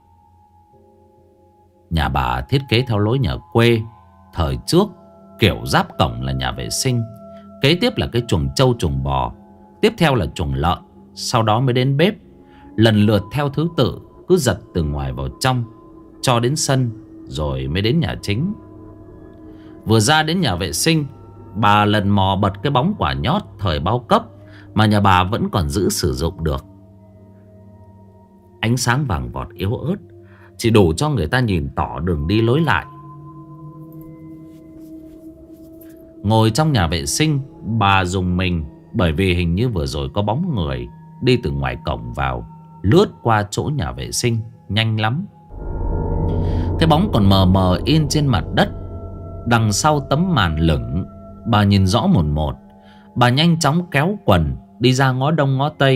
Nhà bà thiết kế theo lối nhà quê thời trước, kiểu giáp cổng là nhà vệ sinh, kế tiếp là cái chuồng trâu chuồng bò, tiếp theo là chuồng lợn, sau đó mới đến bếp, lần lượt theo thứ tự, cứ giật từ ngoài vào trong cho đến sân, rồi mới đến nhà chính. Vừa ra đến nhà vệ sinh, bà lần mò bật cái bóng quả nhót thời bao cấp mà nhà bà vẫn còn giữ sử dụng được. Ánh sáng vàng vọt yếu ớt, chỉ đủ cho người ta nhìn tỏ đường đi lối lại. Ngồi trong nhà vệ sinh, bà rùng mình, bởi vì hình như vừa rồi có bóng người đi từ ngoài cổng vào, lướt qua chỗ nhà vệ sinh nhanh lắm. Cái bóng còn mờ mờ in trên mặt đất, đằng sau tấm màn lửng. Bà nhìn rõ mồn một. Bà nhanh chóng kéo quần đi ra ngó đông ngó tây.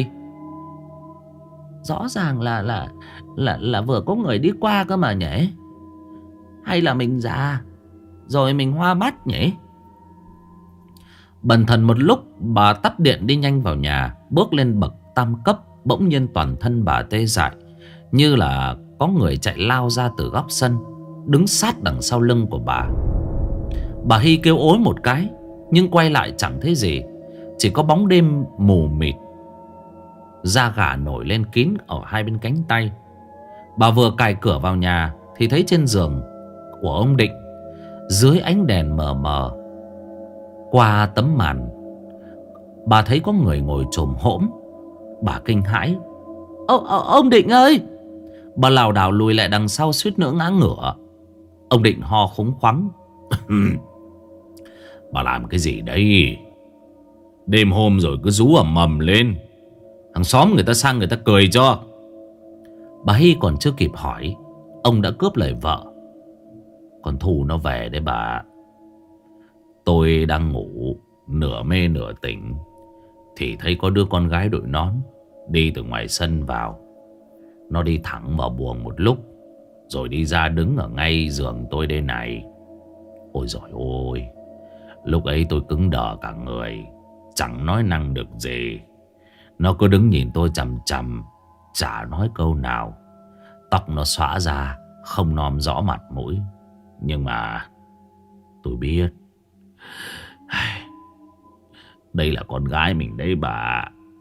Rõ ràng là vừa có người đi qua cơ mà nhỉ? Hay là mình già rồi mình hoa mắt nhỉ? Bần thần một lúc, bà tắt điện đi nhanh vào nhà. Bước lên bậc tam cấp, bỗng nhiên toàn thân bà tê dại, như là có người chạy lao ra từ góc sân, đứng sát đằng sau lưng của bà. Bà Hy kêu ối một cái, nhưng quay lại chẳng thấy gì, chỉ có bóng đêm mù mịt. Da gà nổi lên kín ở hai bên cánh tay. Bà vừa cài cửa vào nhà thì thấy trên giường của ông Định, dưới ánh đèn mờ mờ, Qua tấm màn, bà thấy có người ngồi chồm hổm. Bà kinh hãi. Ông Định ơi! Bà lảo đảo lùi lại đằng sau, suýt nữa ngã ngửa. Ông Định ho khúng khoắng. Bà làm cái gì đấy? Đêm hôm rồi cứ rú ầm ầm lên, hàng xóm người ta sang người ta cười cho. Bà Hy còn chưa kịp hỏi, ông đã cướp lời vợ. Con Thu nó về đấy bà. Tôi đang ngủ, nửa mê nửa tỉnh, thì thấy có đứa con gái đội nón đi từ ngoài sân vào. Nó đi thẳng vào buồng một lúc, rồi đi ra đứng ở ngay giường tôi đây này. Ôi giời ôi, lúc ấy tôi cứng đờ cả người, chẳng nói năng được gì. Nó cứ đứng nhìn tôi chằm chằm, chả nói câu nào. Tóc nó xõa ra, không nom rõ mặt mũi. Nhưng mà tôi biết đây là con gái mình đấy bà.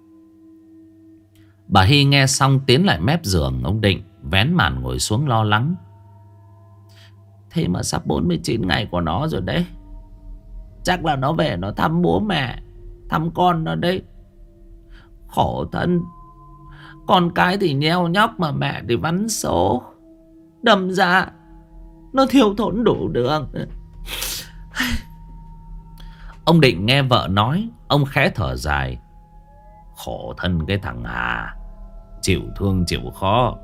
Bà Hy nghe xong tiến lại mép giường ông Định, vén màn ngồi xuống lo lắng. Thế mà sắp 49 ngày của nó rồi đấy. Chắc là nó về nó thăm bố mẹ, thăm con nó đấy. Khổ thân. Con cái thì nheo nhóc mà mẹ thì vắn số. Đâm ra nó thiếu thốn đủ đường. Ông Định nghe vợ nói, ông khẽ thở dài. Khổ thân cái thằng Hà, chịu thương chịu khó.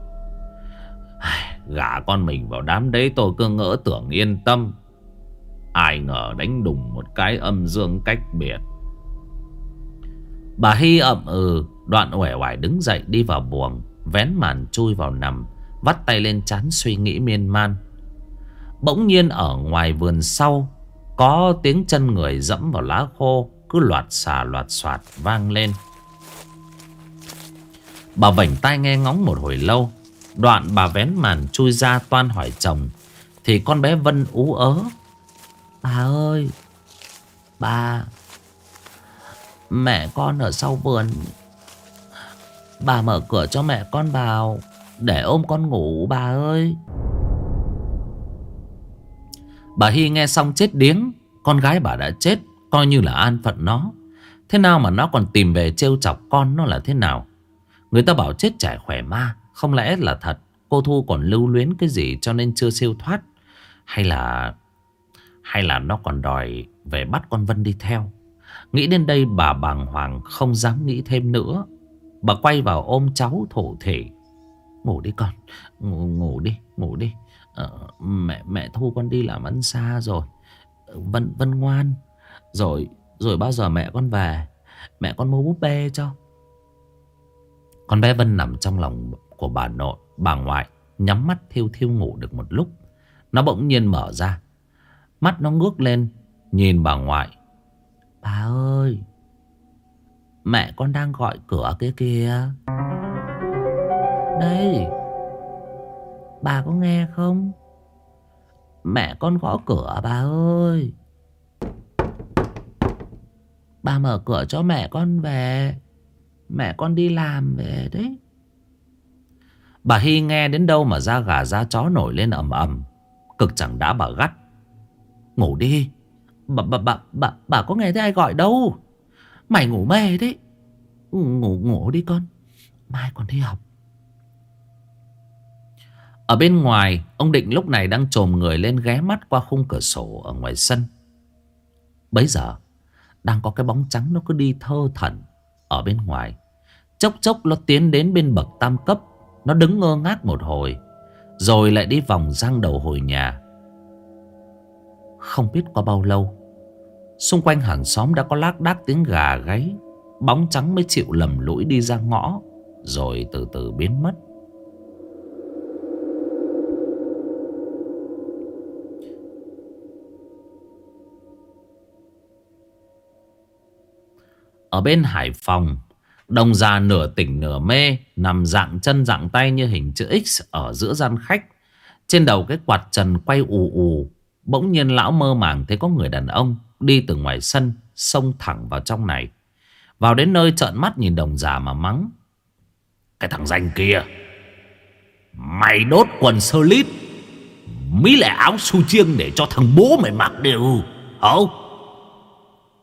Gả con mình vào đám đấy tôi cứ ngỡ tưởng yên tâm, ai ngờ đánh đùng một cái âm dương cách biệt. Bà Hy ậm ừ, đoạn uể oải đứng dậy đi vào buồng, vén màn chui vào nằm, vắt tay lên trán suy nghĩ miên man. Bỗng nhiên ở ngoài vườn sau có tiếng chân người dẫm vào lá khô, cứ loạt xà loạt xoạt vang lên. Bà vảnh tai nghe ngóng một hồi lâu, đoạn bà vén màn chui ra toan hỏi chồng, thì con bé Vân ú ớ. Bà ơi, bà, mẹ con ở sau vườn. Bà mở cửa cho mẹ con vào để ôm con ngủ bà ơi. Bà Hy nghe xong chết điếng. Con gái bà đã chết, coi như là an phận nó. Thế nào mà nó còn tìm về trêu chọc con nó là thế nào? Người ta bảo chết trẻ khỏe ma, không lẽ là thật cô Thu còn lưu luyến cái gì cho nên chưa siêu thoát? Hay là nó còn đòi về bắt con Vân đi theo? Nghĩ đến đây bà bàng hoàng không dám nghĩ thêm nữa. Bà quay vào ôm cháu thổ thể. Ngủ đi con, ngủ đi. Mẹ Thu con đi làm ăn xa rồi. Vân ngoan. Rồi bao giờ mẹ con về, mẹ con mua búp bê cho. Con bé Vân nằm trong lòng của bà nội, bà ngoại, nhắm mắt thiêu thiêu ngủ được một lúc. Nó bỗng nhiên mở ra, mắt nó ngước lên nhìn bà ngoại. Bà ơi, mẹ con đang gọi cửa kia kìa. Đây, bà có nghe không? Mẹ con gõ cửa bà ơi. Bà mở cửa cho mẹ con về. Mẹ con đi làm về đấy. Bà Hy nghe đến đâu mà da gà da chó nổi lên ầm ầm. Cực chẳng đã bà gắt. Ngủ đi. Bà có nghe thấy ai gọi đâu. Mày ngủ mê đấy. Ngủ đi con, mai còn đi học. Ở bên ngoài, ông Định lúc này đang chồm người lên ghé mắt qua khung cửa sổ ở ngoài sân. Bấy giờ đang có cái bóng trắng nó cứ đi thơ thẩn ở bên ngoài. Chốc chốc nó tiến đến bên bậc tam cấp. Nó đứng ngơ ngác một hồi, rồi lại đi vòng giang đầu hồi nhà. Không biết qua bao lâu, xung quanh hàng xóm đã có lác đác tiếng gà gáy. Bóng trắng mới chịu lầm lũi đi ra ngõ, rồi từ từ biến mất. Ở bên Hải Phòng, đồng già nửa tỉnh nửa mê nằm dạng chân dạng tay như hình chữ X ở giữa gian khách. Trên đầu cái quạt trần quay ù ù. Bỗng nhiên lão mơ màng thấy có người đàn ông đi từ ngoài sân xông thẳng vào trong này. Vào đến nơi trợn mắt nhìn đồng già mà mắng. Cái thằng danh kia, mày đốt quần sơ lít, mỹ lại áo su chiêng để cho thằng bố mày mặc đều hả?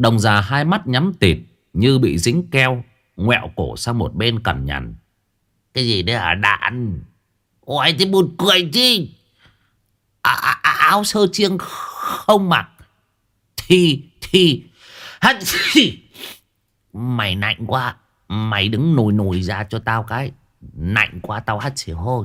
Đồng già hai mắt nhắm tịt như bị dính keo, ngoẹo cổ sang một bên cằn nhằn. Cái gì đấy hả Đạn? Ôi thì buồn cười chứ. Áo sơ chiêng không mặc thì mày nạnh quá. Mày đứng nồi ra cho tao cái. Nạnh quá tao hắt xì hôi.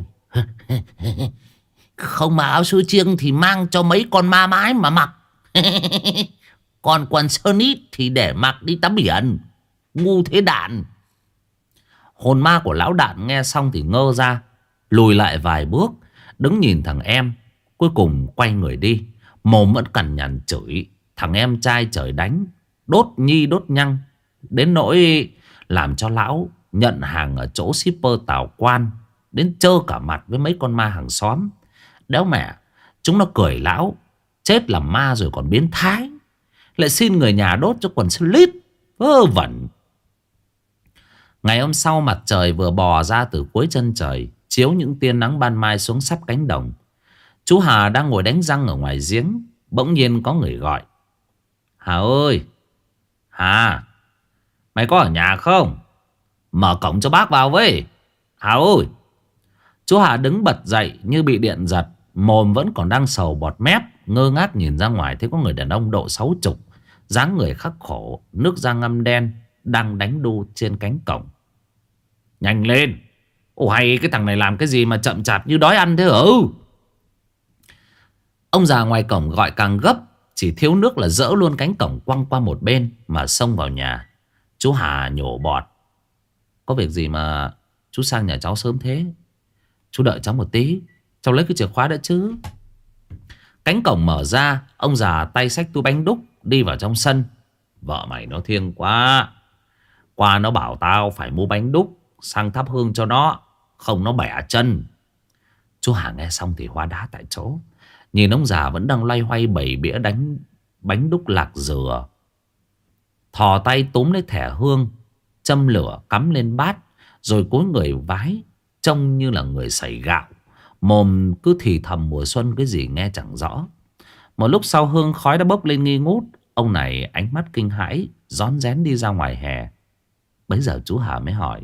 Không mà áo sơ chiêng thì mang cho mấy con ma mái mà mặc. Còn quần sơn ít thì để mặc đi tắm biển. Ngu thế Đạn. Hồn ma của lão Đạn nghe xong thì ngơ ra, lùi lại vài bước, đứng nhìn thằng em. Cuối cùng quay người đi, mồm vẫn cằn nhằn chửi thằng em trai trời đánh, đốt nhi đốt nhăng, đến nỗi làm cho lão nhận hàng ở chỗ shipper Tào Quan đến trơ cả mặt với mấy con ma hàng xóm. Đéo mẹ, chúng nó cười lão chết làm ma rồi còn biến thái, lại xin người nhà đốt cho quần slip vớ vẩn. Ngày hôm sau, mặt trời vừa bò ra từ cuối chân trời, chiếu những tia nắng ban mai xuống sắp cánh đồng. Chú Hà đang ngồi đánh răng ở ngoài giếng, bỗng nhiên có người gọi. Hà ơi! Hà! Mày có ở nhà không? Mở cổng cho bác vào với. Hà ơi! Chú Hà đứng bật dậy như bị điện giật, mồm vẫn còn đang sầu bọt mép, ngơ ngác nhìn ra ngoài thấy có người đàn ông độ 60, dáng người khắc khổ, nước da ngăm đen, đang đánh đu trên cánh cổng. Nhanh lên! Ồ hay, cái thằng này làm cái gì mà chậm chạp như đói ăn thế hả? Ông già ngoài cổng gọi càng gấp, chỉ thiếu nước là dỡ luôn cánh cổng quăng qua một bên mà xông vào nhà. Chú Hà nhổ bọt. Có việc gì mà chú sang nhà cháu sớm thế? Chú đợi cháu một tí, cháu lấy cái chìa khóa đã chứ. Cánh cổng mở ra, ông già tay xách túi bánh đúc đi vào trong sân. Vợ mày nó thiêng quá, qua nó bảo tao phải mua bánh đúc sang thắp hương cho nó, không nó bẻ chân. Chú Hà nghe xong thì hóa đá tại chỗ, nhìn ông già vẫn đang loay hoay bày bĩa đánh bánh đúc lạc dừa. Thò tay túm lấy thẻ hương, châm lửa cắm lên bát, rồi cúi người vái, trông như là người sẩy gạo. Mồm cứ thì thầm mùa xuân cái gì nghe chẳng rõ. Một lúc sau hương khói đã bốc lên nghi ngút. Ông này ánh mắt kinh hãi, rón rén đi ra ngoài hè. Bấy giờ chú Hà mới hỏi.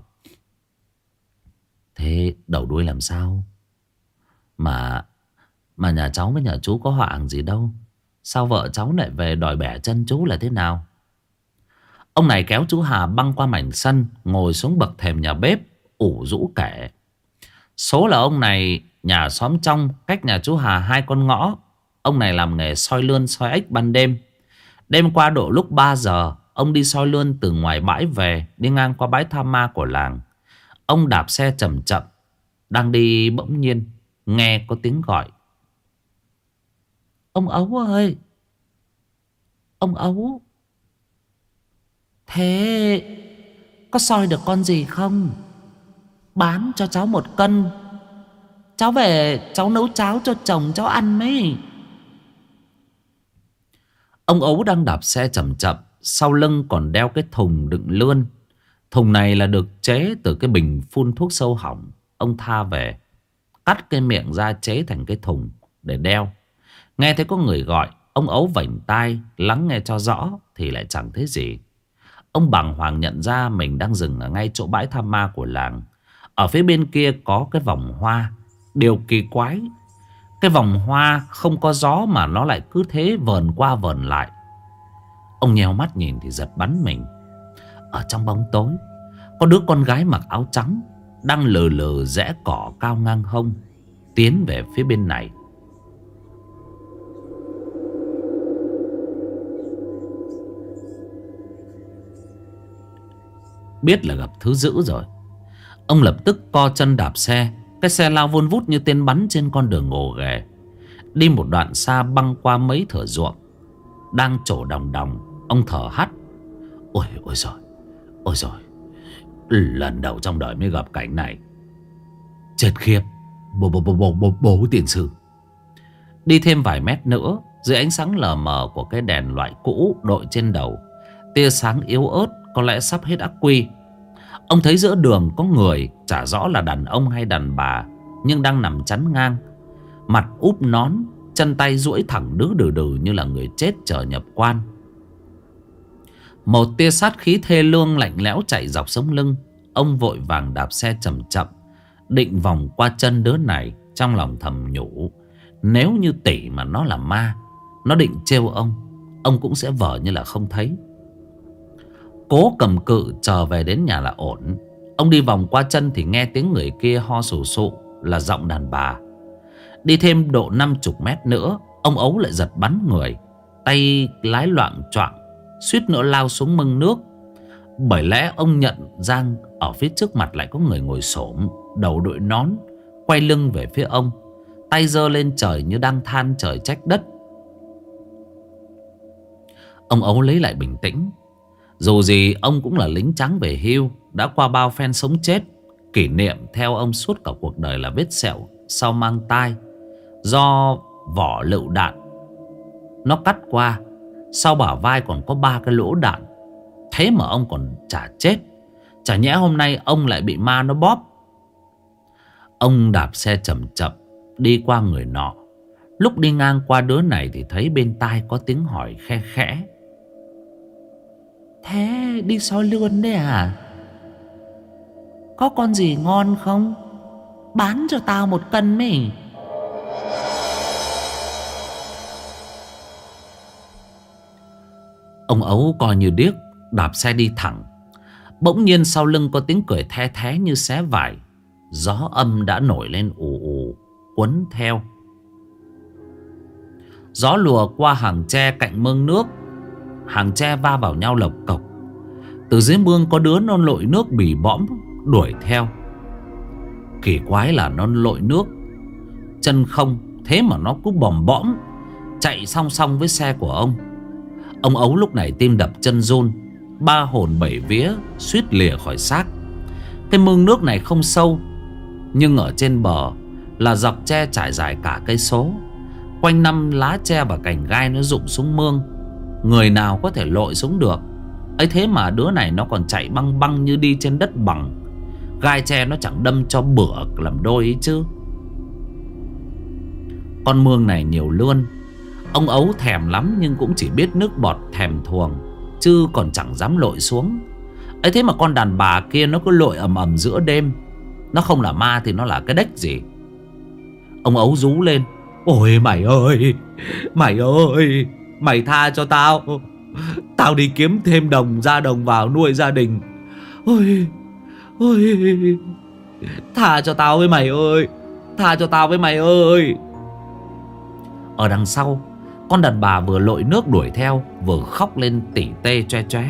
Thế đầu đuôi làm sao? Mà nhà cháu với nhà chú có họa hàng gì đâu, sao vợ cháu lại về đòi bẻ chân chú là thế nào? Ông này kéo chú Hà băng qua mảnh sân, ngồi xuống bậc thềm nhà bếp, ủ rũ kể. Số là ông này nhà xóm trong, cách nhà chú Hà 2 con ngõ. Ông này làm nghề soi lươn soi ếch ban đêm. Đêm qua độ lúc 3 giờ, ông đi soi lươn từ ngoài bãi về, đi ngang qua bãi tha ma của làng. Ông đạp xe chậm chậm, đang đi bỗng nhiên nghe có tiếng gọi. Ông Ấu ơi! Ông Ấu! Thế có soi được con gì không? Bán cho cháu 1 cân. Cháu về cháu nấu cháo cho chồng cháu ăn mấy. Ông Ấu đang đạp xe chậm chậm, sau lưng còn đeo cái thùng đựng lươn. Thùng này là được chế từ cái bình phun thuốc sâu hỏng. Ông tha về, cắt cái miệng ra chế thành cái thùng để đeo. Nghe thấy có người gọi, ông Ấu vảnh tai lắng nghe cho rõ thì lại chẳng thấy gì. Ông bàng hoàng nhận ra mình đang dừng ở ngay chỗ bãi tha ma của làng. Ở phía bên kia có cái vòng hoa. Điều kỳ quái, cái vòng hoa không có gió mà nó lại cứ thế vờn qua vờn lại. Ông nheo mắt nhìn thì giật bắn mình. Ở trong bóng tối, có đứa con gái mặc áo trắng đang lờ lờ rẽ cỏ cao ngang hông, tiến về phía bên này. Biết là gặp thứ dữ rồi, ông lập tức co chân đạp xe. Cái xe lao vun vút như tên bắn trên con đường gồ ghề. Đi một đoạn xa băng qua mấy thửa ruộng đang trổ đồng đồng. Ông thở hắt. Ôi rồi, lần đầu trong đời mới gặp cảnh này. Chết khiếp. Bố tiền sư. Đi thêm vài mét nữa, dưới ánh sáng lờ mờ của cái đèn loại cũ đội trên đầu, tia sáng yếu ớt có lẽ sắp hết ắc quy. Ông thấy giữa đường có người, chả rõ là đàn ông hay đàn bà, nhưng đang nằm chắn ngang, mặt úp nón, chân tay duỗi thẳng đứ đừ như là người chết chờ nhập quan. Một tia sát khí thê lương lạnh lẽo chạy dọc sống lưng. Ông vội vàng đạp xe chậm chậm, định vòng qua chân đứa này, trong lòng thầm nhủ, nếu như tỷ mà nó là ma, nó định trêu ông cũng sẽ vờ như là không thấy. Cố cầm cự chờ về đến nhà là ổn. Ông đi vòng qua chân thì nghe tiếng người kia ho sù sụ, là giọng đàn bà. Đi thêm độ 50 mét nữa, ông Ấu lại giật bắn người, tay lái loạng choạng, suýt nữa lao xuống mương nước. Bởi lẽ ông nhận ra ở phía trước mặt lại có người ngồi xổm, đầu đội nón, quay lưng về phía ông, tay giơ lên trời như đang than trời trách đất. Ông Ấu lấy lại bình tĩnh. Dù gì ông cũng là lính trắng về hưu, đã qua bao phen sống chết. Kỷ niệm theo ông suốt cả cuộc đời là vết sẹo sau mang tai, do vỏ lựu đạn nó cắt qua. Sau bả vai còn có 3 cái lỗ đạn. Thế mà ông còn chả chết. Chả nhẽ hôm nay ông lại bị ma nó bóp. Ông đạp xe chậm chậm đi qua người nọ. Lúc đi ngang qua đứa này thì thấy bên tai có tiếng hỏi khe khẽ: Thế đi soi lươn đấy à? Có con gì ngon không? Bán cho tao 1 cân mì. Ông Ấu coi như điếc, đạp xe đi thẳng. Bỗng nhiên sau lưng có tiếng cười the thé như xé vải. Gió âm đã nổi lên ù ù, quấn theo. Gió lùa qua hàng tre cạnh mương nước. Hàng tre va vào nhau lộc cộc. Từ dưới mương có đứa non lội nước bì bõm đuổi theo. Kỳ quái là non lội nước chân không, thế mà nó cứ bòm bõm chạy song song với xe của ông. Ông Ấu lúc này tim đập chân run, 3 hồn 7 vía, suýt lìa khỏi xác. Cái mương nước này không sâu, nhưng ở trên bờ là dọc tre trải dài cả cây số. Quanh năm lá tre và cành gai nó rụng xuống mương, người nào có thể lội xuống được. Ấy thế mà đứa này nó còn chạy băng băng như đi trên đất bằng. Gai tre nó chẳng đâm cho bữa làm đôi ấy chứ. Con mương này nhiều lươn. Ông Ấu thèm lắm nhưng cũng chỉ biết nước bọt thèm thuồng, chứ còn chẳng dám lội xuống. Ấy thế mà con đàn bà kia nó cứ lội ầm ầm giữa đêm. Nó không là ma thì nó là cái đếch gì. Ông Ấu rú lên: Ôi mày ơi, mày ơi, mày tha cho tao. Tao đi kiếm thêm đồng ra đồng vào nuôi gia đình. Ôi, ôi, tha cho tao với mày ơi, tha cho tao với mày ơi. Ở đằng sau, con đàn bà vừa lội nước đuổi theo, vừa khóc lên tỉ tê choe choé.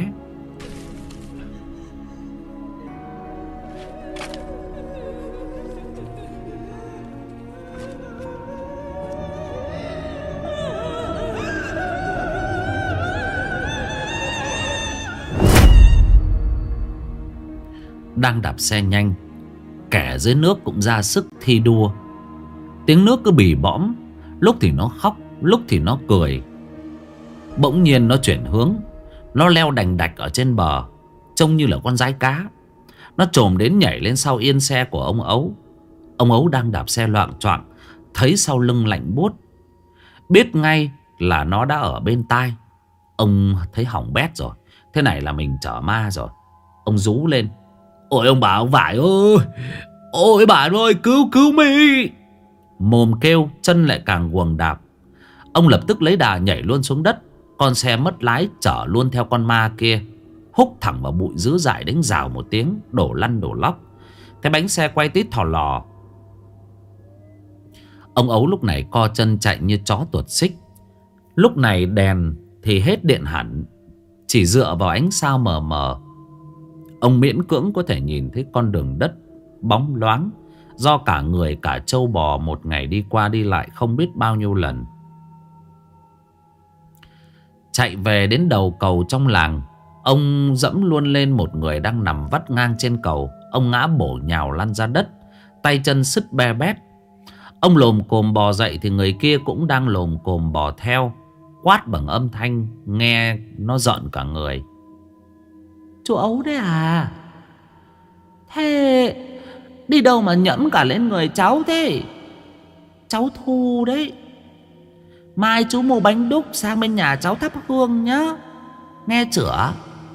Đang đạp xe nhanh, kẻ dưới nước cũng ra sức thi đua. Tiếng nước cứ bì bõm, lúc thì nó khóc, lúc thì nó cười. Bỗng nhiên nó chuyển hướng, nó leo đành đạch ở trên bờ, trông như là con dái cá. Nó chồm đến nhảy lên sau yên xe của ông Ấu. Ông Ấu đang đạp xe loạng choạng, thấy sau lưng lạnh buốt, biết ngay là nó đã ở bên tai. Ông thấy hỏng bét rồi, thế này là mình chở ma rồi. Ông rú lên: Ôi ông bà ông vải ơi, ôi bà ơi, cứu mi. Mồm kêu, chân lại càng quầng đạp. Ông lập tức lấy đà nhảy luôn xuống đất. Con xe mất lái chở luôn theo con ma kia, húc thẳng vào bụi dứa dại, đánh rào một tiếng, đổ lăn đổ lóc. Cái bánh xe quay tít thò lò. Ông Ấu lúc này co chân chạy như chó tuột xích. Lúc này đèn thì hết điện hẳn, chỉ dựa vào ánh sao mờ mờ. Ông miễn cưỡng có thể nhìn thấy con đường đất bóng loáng, do cả người cả trâu bò một ngày đi qua đi lại không biết bao nhiêu lần. Chạy về đến đầu cầu trong làng, ông dẫm luôn lên một người đang nằm vắt ngang trên cầu. Ông ngã bổ nhào lăn ra đất, tay chân sứt be bét. Ông lồm cồm bò dậy thì người kia cũng đang lồm cồm bò theo, quát bằng âm thanh nghe nó giận cả người: Chú Ấu đấy à? Thế đi đâu mà nhẫm cả lên người cháu thế? Cháu Thu đấy. Mai chú mua bánh đúc sang bên nhà cháu thắp hương nhá, nghe chửa.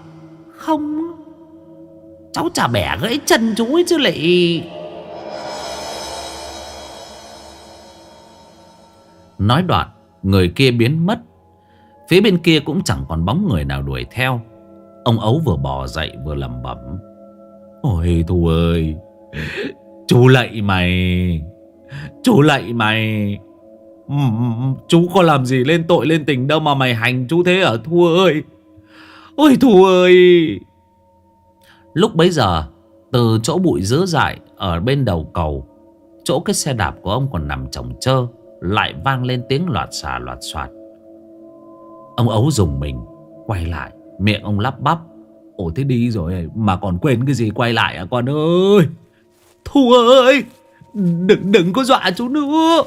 Không, cháu chả bẻ gãy chân chú ấy chứ lại. Nói đoạn, người kia biến mất. Phía bên kia cũng chẳng còn bóng người nào đuổi theo. Ông Ấu vừa bò dậy vừa lẩm bẩm: ôi Thu ơi, chú lạy mày, chú lạy mày. Chú có làm gì lên tội lên tình đâu mà mày hành chú thế ở Thu ơi. Ôi Thu ơi. Lúc bấy giờ, từ chỗ bụi dứa dại ở bên đầu cầu, chỗ cái xe đạp của ông còn nằm chồng chơ, lại vang lên tiếng loạt xà loạt xoạt. Ông Ấu rùng mình quay lại, miệng ông lắp bắp: ồ thế đi rồi mà còn quên cái gì quay lại à con ơi. Thu ơi, đừng có dọa chú nữa.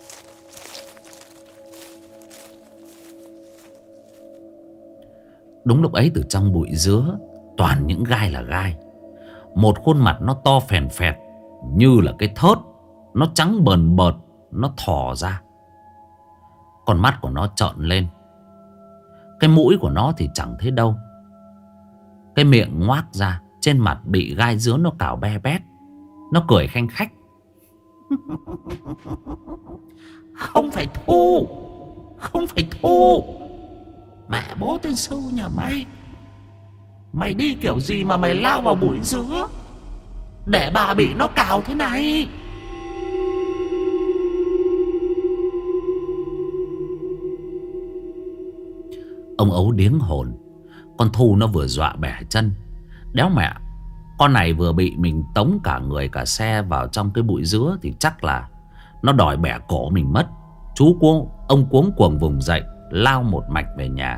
Đúng lúc ấy, từ trong bụi dứa toàn những gai là gai, một khuôn mặt nó to phèn phẹt như là cái thớt, nó trắng bờn bợt, nó thò ra. Con mắt của nó trợn lên, cái mũi của nó thì chẳng thấy đâu, cái miệng ngoác ra, trên mặt bị gai dứa nó cào be bét. Nó cười khanh khách: Không phải Thu, không phải Thu. Mẹ bố tên Sưu nhà mày, mày đi kiểu gì mà mày lao vào bụi dứa để bà bị nó cào thế này? Ông Ấu điếng hồn. Con Thu nó vừa dọa bẻ chân. Đéo mẹ, con này vừa bị mình tống cả người cả xe vào trong cái bụi dứa thì chắc là nó đòi bẻ cổ mình mất. Ông cuống cuồng vùng dậy, lao một mạch về nhà.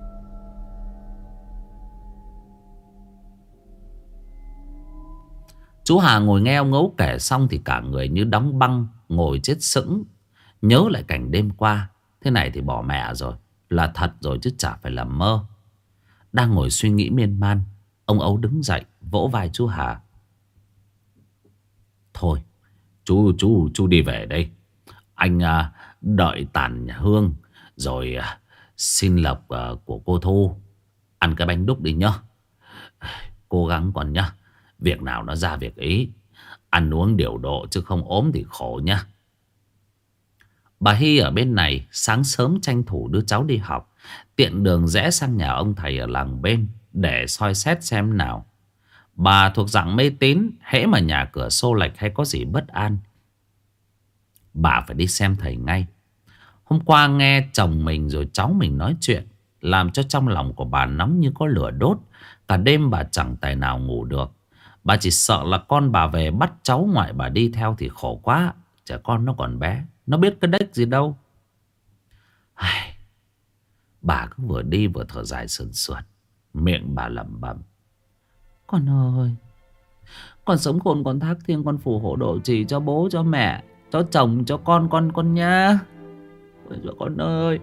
Chú Hà ngồi nghe ông Ấu kể xong thì cả người như đóng băng, ngồi chết sững. Nhớ lại cảnh đêm qua, thế này thì bỏ mẹ rồi, là thật rồi chứ chả phải là mơ. Đang ngồi suy nghĩ miên man, ông Ấu đứng dậy vỗ vai chú Hà: thôi chú đi về đây. Anh đợi tàn hương rồi xin lộc của cô Thu, ăn cái bánh đúc đi nhá. Cố gắng còn nhá, việc nào nó ra việc ý, ăn uống điều độ chứ không ốm thì khổ nhá. Bà Hy ở bên này sáng sớm tranh thủ đưa cháu đi học, tiện đường rẽ sang nhà ông thầy ở làng bên để soi xét xem nào. Bà thuộc dạng mê tín, hễ mà nhà cửa xô lệch hay có gì bất an, bà phải đi xem thầy ngay. Hôm qua nghe chồng mình rồi cháu mình nói chuyện, làm cho trong lòng của bà nóng như có lửa đốt. Cả đêm bà chẳng tài nào ngủ được. Bà chỉ sợ là con bà về bắt cháu ngoại bà đi theo thì khổ quá. Trẻ con nó còn bé, nó biết cái đếch gì đâu. Bà cứ vừa đi vừa thở dài sườn sượt, miệng bà lẩm bẩm: con ơi, con sống khôn con thác thiêng, con phù hộ độ trì cho bố cho mẹ cho chồng cho con nha. Ôi giời, con ơi.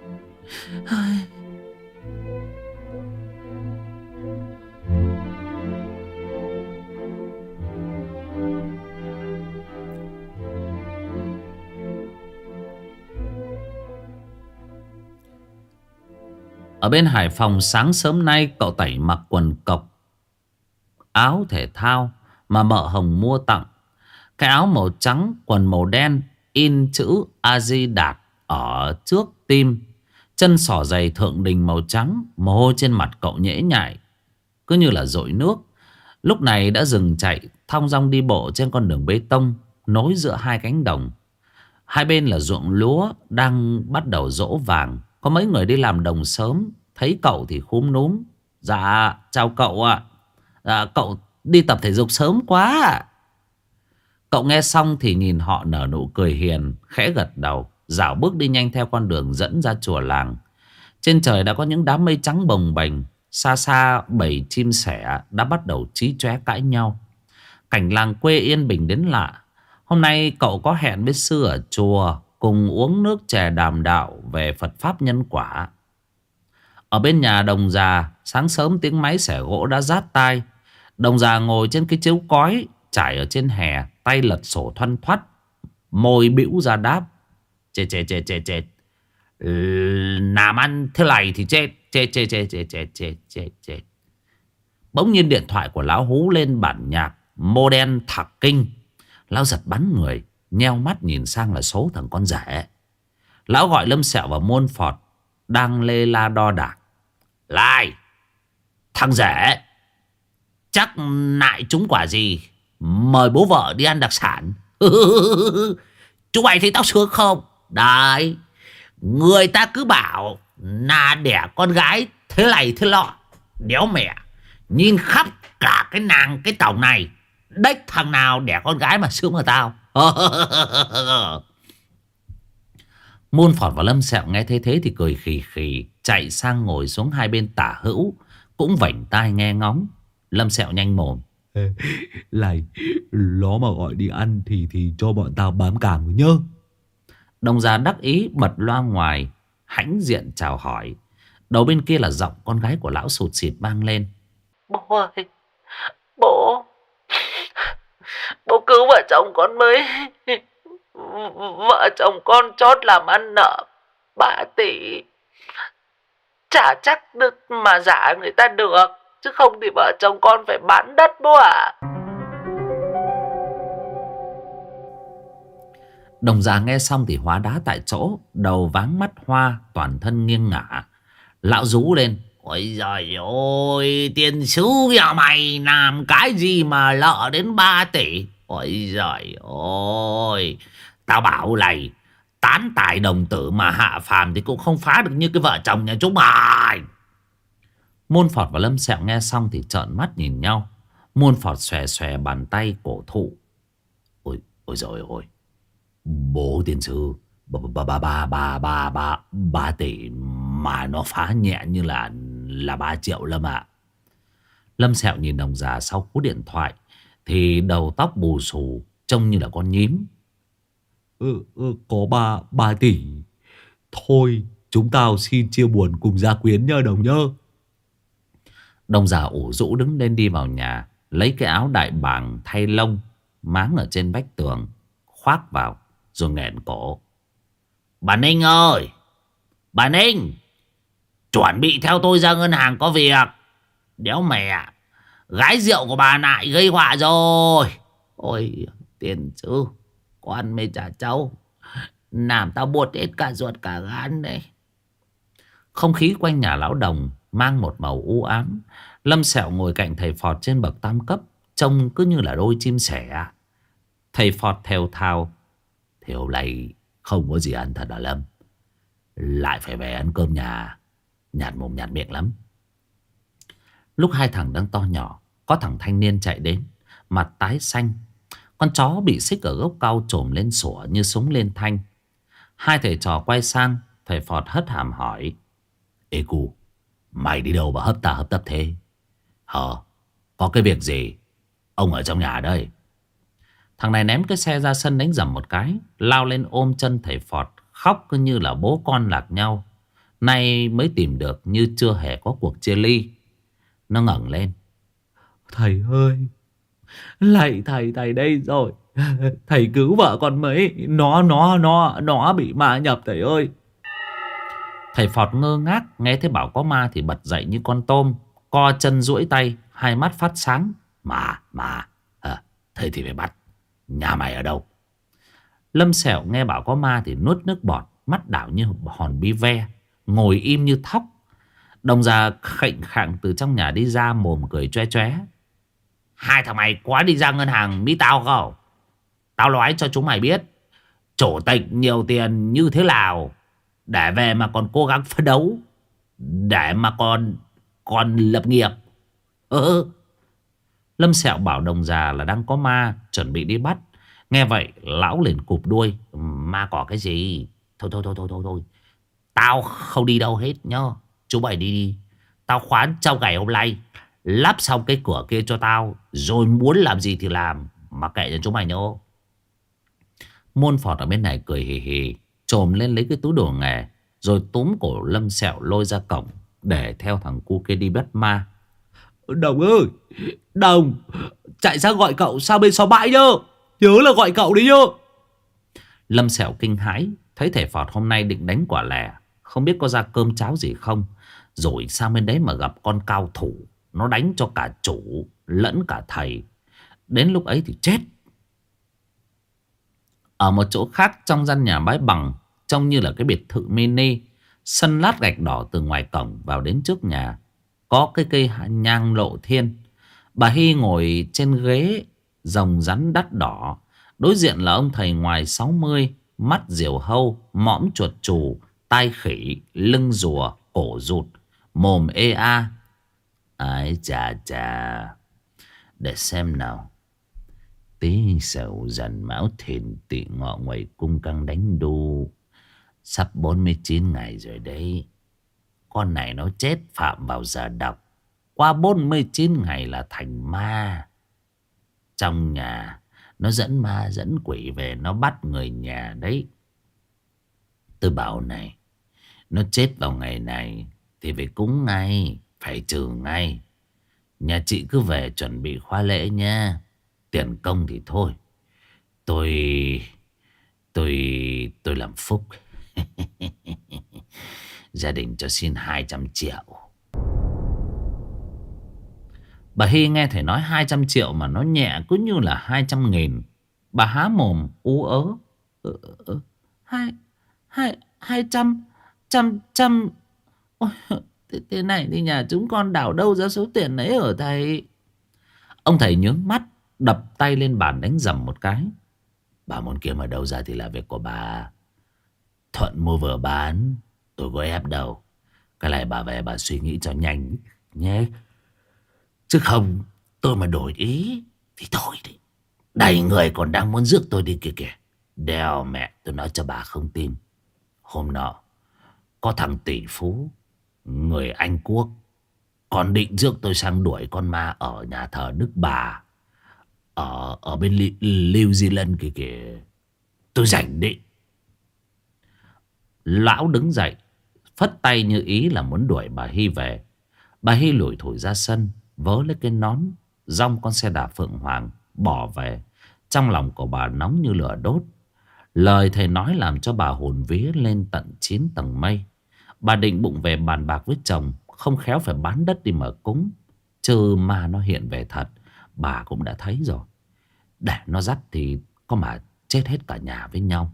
Ở bên Hải Phòng sáng sớm nay, cậu Tẩy mặc quần cộc, áo thể thao mà mợ Hồng mua tặng. Cái áo màu trắng, quần màu đen, in chữ A Di Đạt ở trước tim. Chân xỏ giày thượng đình màu trắng. Mồ hôi trên mặt cậu nhễ nhại, cứ như là dội nước. Lúc này đã dừng chạy, thong dong đi bộ trên con đường bê tông nối giữa hai cánh đồng. Hai bên là ruộng lúa đang bắt đầu rỗ vàng. Có mấy người đi làm đồng sớm, thấy cậu thì khúm núm: dạ chào cậu ạ. Dạ, cậu đi tập thể dục sớm quá ạ. Cậu nghe xong thì nhìn họ nở nụ cười hiền, khẽ gật đầu, dạo bước đi nhanh theo con đường dẫn ra chùa làng. Trên trời đã có những đám mây trắng bồng bềnh. Xa xa bầy chim sẻ đã bắt đầu chí chóe cãi nhau. Cảnh làng quê yên bình đến lạ. Hôm nay cậu có hẹn với sư ở chùa, cùng uống nước chè đàm đạo về Phật Pháp nhân quả. Ở bên nhà đồng già, sáng sớm tiếng máy xẻ gỗ đã rát tai. Đồng già ngồi trên cái chiếu cói trải ở trên hè, tay lật sổ thoăn thoắt, môi bĩu ra đáp: chết. Làm ăn thế này thì chết. Bỗng nhiên điện thoại của lão hú lên bản nhạc modern thạc kinh. Lão giật bắn người, nheo mắt nhìn sang là số thằng con rể. Lão gọi Lâm Sẹo và Môn Phọt đang lê la đo đạc. Lai, thằng rể, chắc nại trúng quả gì, mời bố vợ đi ăn đặc sản. Chúng mày thấy tao sướng không? Đấy, người ta cứ bảo là đẻ con gái thế này thế lọ. Đéo mẹ, nhìn khắp cả cái nàng cái tổng này, đếch thằng nào đẻ con gái mà sướng hơn tao. Môn Phọt và Lâm Sẹo nghe thấy thế thì cười khì khì, chạy sang ngồi xuống hai bên tả hữu, cũng vảnh tai nghe ngóng. Lâm Sẹo nhanh mồm. Này, nó mà gọi đi ăn thì cho bọn tao bám càng với nhớ. Đồng già đắc ý bật loa ngoài, hãnh diện chào hỏi. Đầu bên kia là giọng con gái của lão sụt sịt vang lên. Bố ơi, bố cứu vợ chồng con mới. Vợ chồng con chót làm ăn nợ 3 tỷ. Chả chắc được mà giả người ta được, chứ không thì vợ chồng con phải bán đất bố ạ. Đồng già nghe xong thì hóa đá tại chỗ, đầu váng mắt hoa, toàn thân nghiêng ngả. Lão rú lên. Ôi giời ơi, tiền sứ nhà mày làm cái gì mà lợ đến 3 tỷ. Ôi giời ơi, tao bảo này, tán tài đồng tử mà hạ phàm thì cũng không phá được như cái vợ chồng nhà chúng mày. Môn Phọt và Lâm Sẹo nghe xong thì trợn mắt nhìn nhau. Môn Phọt xòe xòe bàn tay cổ thụ. Ôi giời ơi, bố tiền sư, 3 tỷ mà nó phá nhẹ như là 3 triệu Lâm ạ. Lâm Sẹo nhìn đồng già sau cú điện thoại thì đầu tóc bù xù, trông như là con nhím. Có 3 tỷ. Thôi, chúng tao xin chia buồn cùng gia quyến nhờ đồng nhớ. Đồng già ủ rũ đứng lên đi vào nhà, lấy cái áo đại bàng thay lông máng ở trên vách tường, khoác vào rồi nghẹn cổ. Bà Ninh ơi, bà Ninh, chuẩn bị theo tôi ra ngân hàng có việc. Đéo mẹ, gái rượu của bà lại gây họa rồi. Ôi tiền sư, con mê trả trâu, làm tao buốt hết cả ruột cả gan đấy. Không khí quanh nhà lão Đồng mang một màu u ám. Lâm Sẹo ngồi cạnh thầy Phọt trên bậc tam cấp, trông cứ như là đôi chim sẻ. Thầy Phọt thều thào. Thì hôm nay không có gì ăn thật à Lâm? Lại phải về ăn cơm nhà, nhạt mồm nhạt miệng lắm. Lúc hai thằng đang to nhỏ, có thằng thanh niên chạy đến, mặt tái xanh. Con chó bị xích ở gốc cau trồm lên sủa như súng lên thanh. Hai thầy trò quay sang, thầy Phọt hất hàm hỏi. Ê cu, mày đi đâu mà hấp tấp thế? Có cái việc gì? Ông ở trong nhà đây. Thằng này ném cái xe ra sân đánh dầm một cái, lao lên ôm chân thầy Phọt, khóc cứ như là bố con lạc nhau. Nay mới tìm được như chưa hề có cuộc chia ly. Nó ngẩng lên. Thầy ơi, lạy thầy đây rồi. Thầy cứu vợ con mấy. Nó bị ma nhập thầy ơi. Thầy Phọt ngơ ngác, nghe thấy bảo có ma thì bật dậy như con tôm, co chân duỗi tay, hai mắt phát sáng. Thế thì phải bắt. Nhà mày ở đâu? Lâm Sẹo nghe bảo có ma thì nuốt nước bọt, mắt đảo như hòn bi ve, ngồi im như thóc. Đồng già khệnh khạng từ trong nhà đi ra, mồm cười choe choé. Hai thằng mày quá đi ra ngân hàng mỹ tao không? Tao nói cho chúng mày biết, chủ tịch nhiều tiền như thế nào để về mà còn cố gắng phấn đấu, để mà còn lập nghiệp. Lâm Sẹo bảo đồng già là đang có ma, chuẩn bị đi bắt. Nghe vậy lão liền cụp đuôi. Ma có cái gì? Thôi tao không đi đâu hết nhá. Chú mày đi. Tao khoán trong ngày hôm nay. Lắp xong cái cửa kia cho tao, rồi muốn làm gì thì làm, mà kệ cho chúng mày nhá. Môn Phọt ở bên này cười hì hì, trồm lên lấy cái túi đồ nghề, rồi túm cổ Lâm Sẹo lôi ra cổng để theo thằng cu kia đi bắt ma. Đồng ơi, Đồng, chạy ra gọi cậu sang bên xó bãi nhớ. Nhớ là gọi cậu đấy nhớ. Lâm Sẹo kinh hãi, thấy thầy Phọt hôm nay định đánh quả lẻ, không biết có ra cơm cháo gì không, rồi sang bên đấy mà gặp con cao thủ nó đánh cho cả chủ lẫn cả thầy. Đến lúc ấy thì chết. Ở một chỗ khác trong gian nhà mái bằng, trông như là cái biệt thự mini, sân lát gạch đỏ từ ngoài cổng vào đến trước nhà, có cái cây nhang lộ thiên. Bà Hy ngồi trên ghế rồng rắn đắt đỏ. Đối diện là ông thầy ngoài 60, mắt diều hâu, mõm chuột chù, tai khỉ, lưng rùa, cổ rụt, mồm ê a. Ái chà chà, để xem nào. Tí sầu dần mão thìn tị ngọ ngoài cung căng đánh đu. Sắp 49 ngày rồi đấy. Con này nó chết phạm vào giờ độc. Qua 49 ngày là thành ma. Trong nhà nó dẫn ma dẫn quỷ về, nó bắt người nhà đấy. Tôi bảo này, nó chết vào ngày này thì phải cúng ngay, phải trừ ngay. Nhà chị cứ về chuẩn bị khoa lễ nha. Tiền công thì thôi, tôi làm phúc. Gia đình cho xin 200 triệu. Bà Hy nghe thầy nói 200 triệu mà nó nhẹ cứ như là 200.000. Bà há mồm ú ớ. 200. Ôi, thế này thì nhà chúng con đảo đâu ra số tiền ấy ở thầy? Ông thầy nhướng mắt, đập tay lên bàn đánh dầm một cái. Bà muốn kiếm ở đâu ra thì là việc của bà. Thuận mua vừa bán, tôi có ép đâu. Cái này bà về bà suy nghĩ cho nhanh nhé. Chứ không tôi mà đổi ý thì thôi đi. Đầy người còn đang muốn rước tôi đi kìa kìa. Đèo mẹ, tôi nói cho bà không tin. Hôm nọ có thằng tỷ phú người Anh Quốc còn định rước tôi sang đuổi con ma ở nhà thờ Đức Bà ở bên New Zealand kìa kìa. Tôi rảnh đấy. Lão đứng dậy, phất tay như ý là muốn đuổi bà Hy về. Bà Hy lủi thủi ra sân, vớ lấy cái nón, dong con xe đạp Phượng Hoàng bỏ về. Trong lòng của bà nóng như lửa đốt. Lời thầy nói làm cho bà hồn vía lên tận 9 tầng mây. Bà định bụng về bàn bạc với chồng, không khéo phải bán đất đi mở cúng. Chứ mà nó hiện về thật, bà cũng đã thấy rồi. Để nó dắt thì có mà chết hết cả nhà với nhau.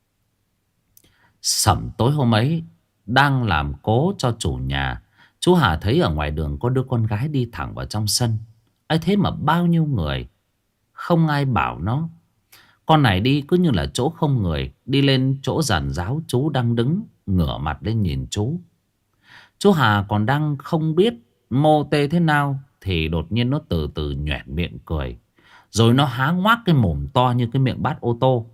Sẩm tối hôm ấy đang làm cố cho chủ nhà. Chú Hà thấy ở ngoài đường có đứa con gái đi thẳng vào trong sân. Ấy thế mà bao nhiêu người, không ai bảo nó. Con này đi cứ như là chỗ không người. Đi lên chỗ giàn giáo, chú đang đứng ngửa mặt lên nhìn chú. Chú Hà còn đang không biết mô tê thế nào thì đột nhiên nó từ từ nhoẻn miệng cười. Rồi nó há ngoác cái mồm to như cái miệng bát ô tô.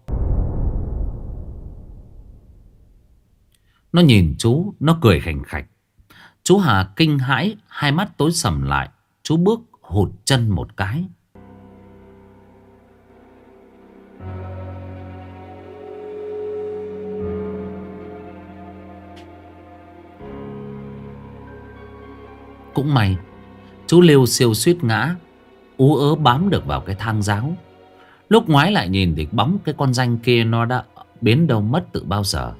Nó nhìn chú, nó cười khành khạch. Chú Hà kinh hãi, hai mắt tối sầm lại. Chú bước hụt chân một cái. Cũng may chú liêu siêu suýt ngã, ú ớ bám được vào cái thang giáo. Lúc ngoái lại nhìn thì bóng cái con danh kia nó đã biến đâu mất từ bao giờ.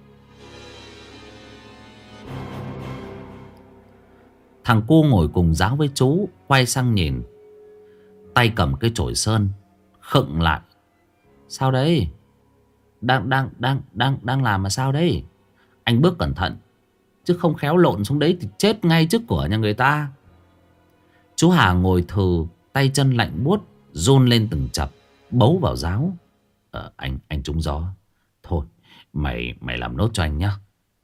Thằng cu ngồi cùng giáo với chú quay sang nhìn, tay cầm cái chổi sơn, khựng lại. Sao đấy? Đang làm mà sao đấy? Anh bước cẩn thận, chứ không khéo lộn xuống đấy thì chết ngay trước cửa nhà người ta. Chú Hà ngồi thừ, tay chân lạnh buốt, run lên từng chập, bấu vào giáo. Anh trúng gió. Thôi mày làm nốt cho anh nhá.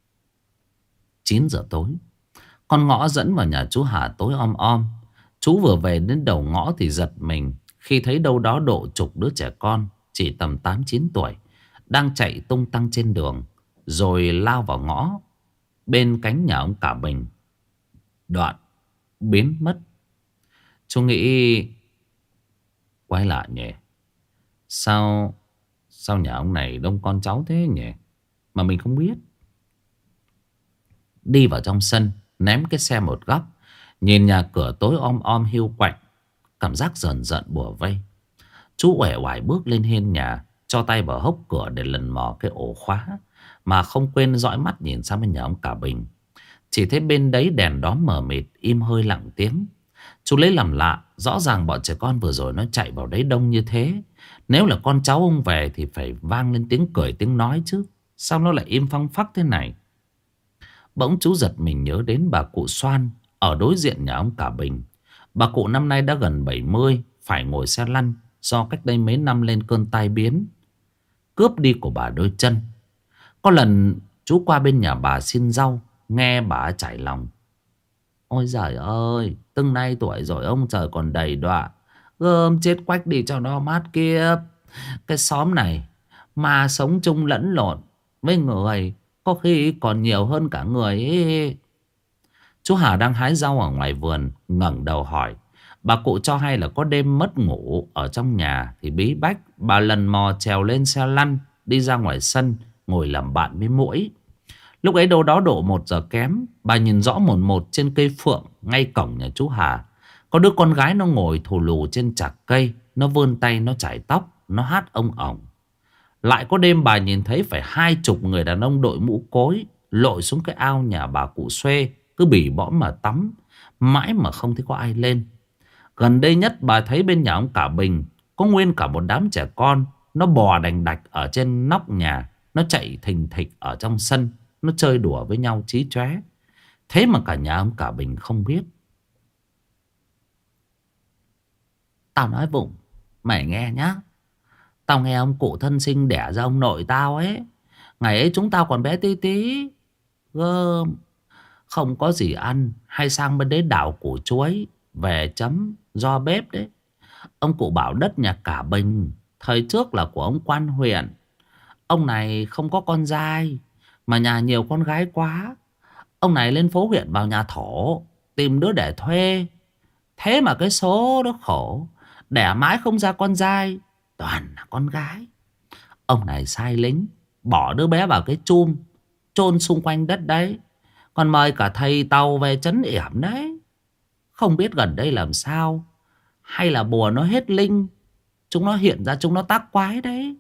9 giờ tối, con ngõ dẫn vào nhà chú Hà tối om om. Chú vừa về đến đầu ngõ thì giật mình khi thấy đâu đó độ chục đứa trẻ con chỉ tầm 8-9 tuổi đang chạy tung tăng trên đường, rồi lao vào ngõ bên cánh nhà ông Cả Bình, đoạn biến mất. Chú nghĩ quái lạ nhỉ. Sao nhà ông này đông con cháu thế nhỉ, mà mình không biết. Đi vào trong sân, ném cái xe một góc, nhìn nhà cửa tối om om hiu quạnh, cảm giác rờn rợn bủa vây. Chú uể oải bước lên hiên nhà, cho tay vào hốc cửa để lần mò cái ổ khóa, mà không quên dõi mắt nhìn sang bên nhà ông Cả Bình. Chỉ thấy bên đấy đèn đóm mờ mịt, im hơi lặng tiếng. Chú lấy làm lạ. Rõ ràng bọn trẻ con vừa rồi nó chạy vào đấy đông như thế. Nếu là con cháu ông về thì phải vang lên tiếng cười tiếng nói chứ. Sao nó lại im phăng phắc thế này? Bỗng chú giật mình nhớ đến bà cụ Xoan ở đối diện nhà ông Cả Bình. Bà cụ năm nay đã gần 70, phải ngồi xe lăn do cách đây mấy năm lên cơn tai biến cướp đi của bà đôi chân. Có lần chú qua bên nhà bà xin rau, nghe bà chảy lòng. Ôi giời ơi, từng nay tuổi rồi ông trời còn đầy đọa. Gơm chết quách đi cho nó mát kiếp. Cái xóm này mà sống chung lẫn lộn với người, có khi còn nhiều hơn cả người ấy. Chú Hà đang hái rau ở ngoài vườn, ngẩng đầu hỏi. Bà cụ cho hay là có đêm mất ngủ ở trong nhà thì bí bách. Bà lần mò trèo lên xe lăn, đi ra ngoài sân, ngồi làm bạn với muỗi. Lúc ấy đâu đó độ 1 giờ kém, bà nhìn rõ mồn một trên cây phượng ngay cổng nhà chú Hà. Có đứa con gái nó ngồi thù lù trên chạc cây. Nó vươn tay, nó chải tóc, nó hát ông ổng. Lại có đêm bà nhìn thấy phải 20 người đàn ông đội mũ cối lội xuống cái ao nhà bà cụ Xuê, cứ bỉ bõm mà tắm, mãi mà không thấy có ai lên. Gần đây nhất bà thấy bên nhà ông Cả Bình có nguyên cả một đám trẻ con. Nó bò đành đạch ở trên nóc nhà, nó chạy thình thịch ở trong sân, nó chơi đùa với nhau chí chóe. Thế mà cả nhà ông Cả Bình không biết. Tao nói Vụng, mày nghe nhá. Tao nghe ông cụ thân sinh đẻ ra ông nội tao ấy. Ngày ấy chúng tao còn bé tí tí. Gơm, không có gì ăn, hay sang bên đấy đảo củ chuối về chấm do bếp đấy. Ông cụ bảo đất nhà Cả Bình thời trước là của ông quan huyện. Ông này không có con trai, mà nhà nhiều con gái quá. Ông này lên phố huyện vào nhà thổ tìm đứa để thuê. Thế mà cái số nó khổ, đẻ mãi không ra con trai, toàn là con gái. Ông này sai lính, bỏ đứa bé vào cái chum chôn xung quanh đất đấy. Còn mời cả thầy Tàu về trấn yểm đấy. Không biết gần đây làm sao, hay là bùa nó hết linh, chúng nó hiện ra, chúng nó tác quái đấy.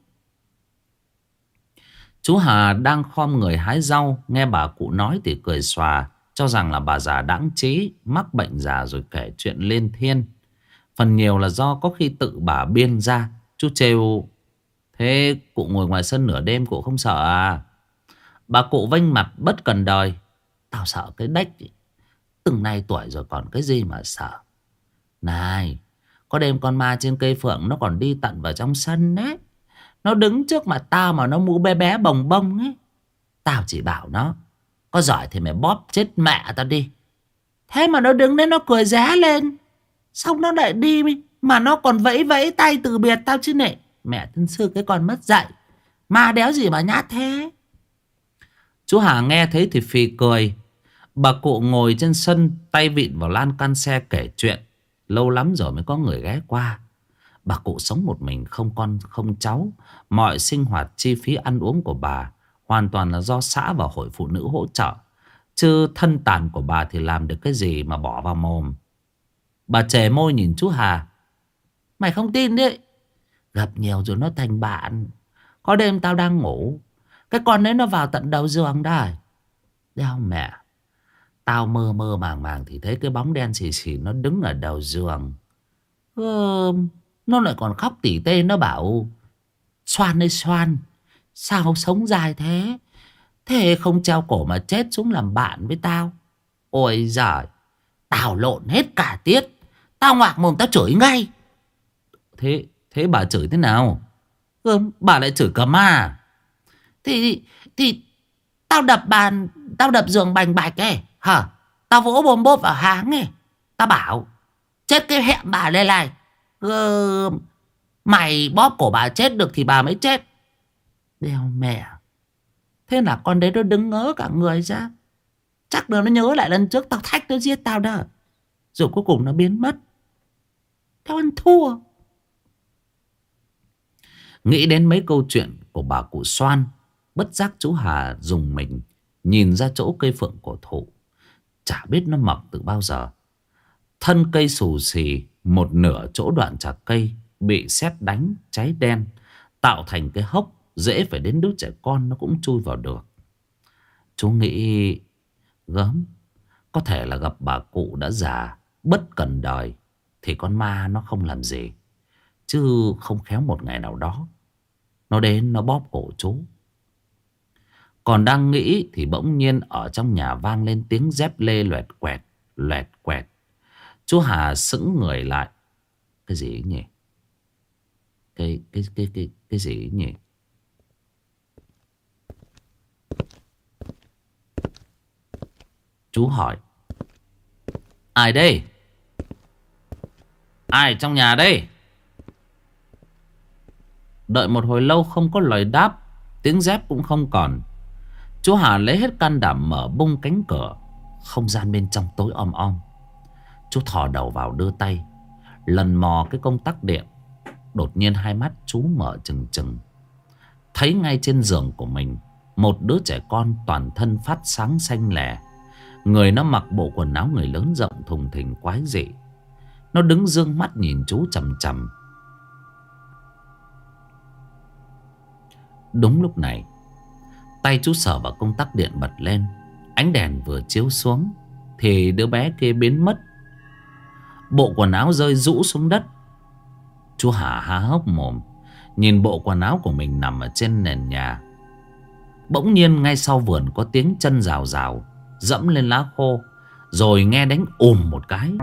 Chú Hà đang khom người hái rau, nghe bà cụ nói thì cười xòa, cho rằng là bà già đãng trí, mắc bệnh già rồi kể chuyện lên thiên. Phần nhiều là do có khi tự bà biên ra. Chú trêu: thế cụ ngồi ngoài sân nửa đêm cụ không sợ à? Bà cụ vênh mặt bất cần đời: tao sợ cái đếch. Từng này tuổi rồi còn cái gì mà sợ. Này, có đêm con ma trên cây phượng nó còn đi tận vào trong sân đấy. Nó đứng trước mặt tao mà nó mũ bé bé bồng bông ấy. Tao chỉ bảo nó: có giỏi thì mày bóp chết mẹ tao đi. Thế mà nó đứng đấy nó cười ré lên. Xong nó lại đi, mà nó còn vẫy vẫy tay từ biệt tao chứ nè. Mẹ thân sư cái con mất dạy, ma đéo gì mà nhát thế. Chú Hà nghe thấy thì phì cười. Bà cụ ngồi trên sân, tay vịn vào lan can xe kể chuyện. Lâu lắm rồi mới có người ghé qua. Bà cụ sống một mình, không con không cháu. Mọi sinh hoạt chi phí ăn uống của bà hoàn toàn là do xã và hội phụ nữ hỗ trợ. Chứ thân tàn của bà thì làm được cái gì mà bỏ vào mồm. Bà chề môi nhìn chú Hà: mày không tin đấy, gặp nhiều rồi nó thành bạn. Có đêm tao đang ngủ, cái con đấy nó vào tận đầu giường đây. Đeo mẹ, tao mơ mơ màng màng thì thấy cái bóng đen xì xì nó đứng ở đầu giường. Nó lại còn khóc tỉ tê. Nó bảo: Xoan ơi Xoan, sao sống dài thế? Thế không treo cổ mà chết xuống làm bạn với tao. Ôi giời, tao lộn hết cả tiết. Tao ngoạc mồm tao chửi ngay. Thế bà chửi thế nào? Bà lại chửi cả ma. Thì tao đập bàn, tao đập giường bành bạch ấy hả? Tao vỗ bồm bốp vào háng ấy. Tao bảo: chết cái hẹm bà đây này. Mày bóp cổ bà chết được thì bà mới chết. Đeo mẹ. Thế là con đấy nó đứng ngớ cả người ra. Chắc là nó nhớ lại lần trước tao thách nó giết tao đó. Rồi cuối cùng nó biến mất. Tao ăn thua. Nghĩ đến mấy câu chuyện của bà cụ Xoan, bất giác chú Hà dùng mình nhìn ra chỗ cây phượng cổ thụ. Chả biết nó mọc từ bao giờ. Thân cây xù xì, một nửa chỗ đoạn chạc cây bị sét đánh cháy đen, tạo thành cái hốc dễ phải đến đứa trẻ con nó cũng chui vào được. Chú nghĩ gớm, có thể là gặp bà cụ đã già Bất cần đời thì con ma nó không làm gì, chứ không khéo một ngày nào đó nó đến nó bóp cổ chú. Còn đang nghĩ thì bỗng nhiên ở trong nhà vang lên tiếng dép lê loẹt quẹt, loẹt quẹt. Chú Hà sững người lại. Cái gì ấy nhỉ? Cái gì ấy nhỉ? Chú hỏi: ai đây? Ai trong nhà đây? Đợi một hồi lâu không có lời đáp, tiếng dép cũng không còn. Chú Hà lấy hết can đảm mở bung cánh cửa. Không gian bên trong tối om om. Chú thò đầu vào đưa tay lần mò cái công tắc điện. Đột nhiên hai mắt chú mở trừng trừng, thấy ngay trên giường của mình một đứa trẻ con toàn thân phát sáng xanh lè. Người nó mặc bộ quần áo người lớn rộng thùng thình quái dị. Nó đứng dương mắt nhìn chú chằm chằm. Đúng lúc này, tay chú sờ vào công tắc điện bật lên. Ánh đèn vừa chiếu xuống thì đứa bé kia biến mất. Bộ quần áo rơi rũ xuống đất. Chú Hà há hốc mồm nhìn bộ quần áo của mình nằm ở trên nền nhà. Bỗng nhiên ngay sau vườn có tiếng chân rào rào dẫm lên lá khô, rồi nghe đánh một cái.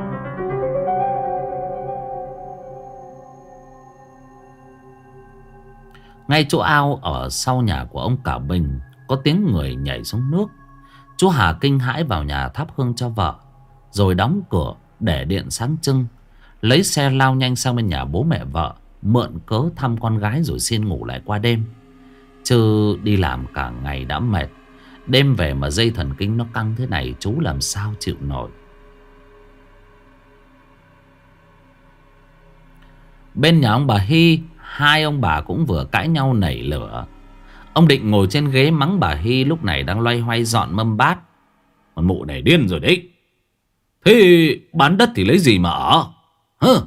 Ngay chỗ ao ở sau nhà của ông Cả Bình có tiếng người nhảy xuống nước. Chú Hà kinh hãi vào nhà thắp hương cho vợ, rồi đóng cửa để điện sáng trưng. Lấy xe lao nhanh sang bên nhà bố mẹ vợ, mượn cớ thăm con gái rồi xin ngủ lại qua đêm. Chứ đi làm cả ngày đã mệt, đêm về mà dây thần kinh nó căng thế này, chú làm sao chịu nổi. Bên nhà ông bà Hy, hai ông bà cũng vừa cãi nhau nảy lửa. Ông Định ngồi trên ghế mắng bà Hy lúc này đang loay hoay dọn mâm bát. Con mụ này điên rồi đấy. Thế bán đất thì lấy gì mà ở? Hơ.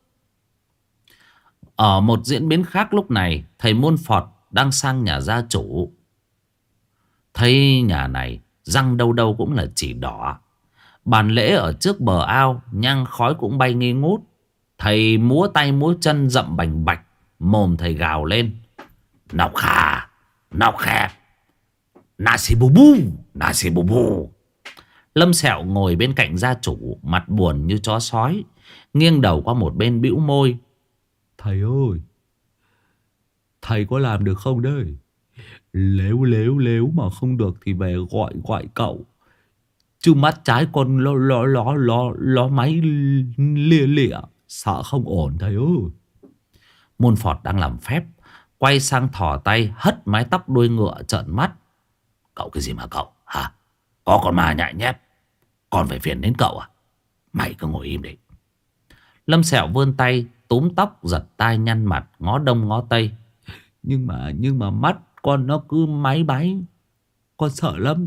Ở một diễn biến khác lúc này, thầy Môn Phọt đang sang nhà gia chủ. Thấy nhà này răng đâu đâu cũng là chỉ đỏ. Bàn lễ ở trước bờ ao, nhang khói cũng bay nghi ngút. Thầy múa tay múa chân dậm bành bạch. Mồm thầy gào lên: Nọc khà, nọc khẹp, nasi bubu, nasi bubu. Lâm Sẹo ngồi bên cạnh gia chủ, mặt buồn như chó sói, nghiêng đầu qua một bên bĩu môi: Thầy ơi, thầy có làm được không đây? Nếu mà không được thì về gọi cậu. Chứ mắt trái con lo máy lịa, sợ không ổn thầy ơi. Môn Phọt đang làm phép, quay sang thò tay hất mái tóc đuôi ngựa trợn mắt: Cậu cái gì mà cậu hả? Có con ma nhại nhép còn phải phiền đến cậu à? Mày cứ ngồi im đi. Lâm Sẹo vươn tay túm tóc giật tai nhăn mặt, ngó đông ngó tây: Nhưng mà mắt con nó cứ máy báy, con sợ lắm.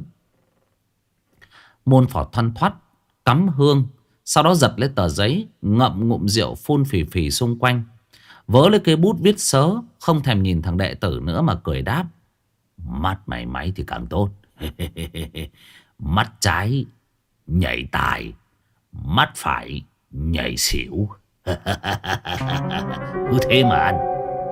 Môn Phọt thoăn thoắt cắm hương, sau đó giật lấy tờ giấy, ngậm ngụm rượu phun phì phì xung quanh, vớ lấy cây bút viết sớ, không thèm nhìn thằng đệ tử nữa mà cười đáp: Mắt mày máy thì càng tốt. Mắt trái nhảy tài, mắt phải nhảy xỉu. Cứ thế mà ăn.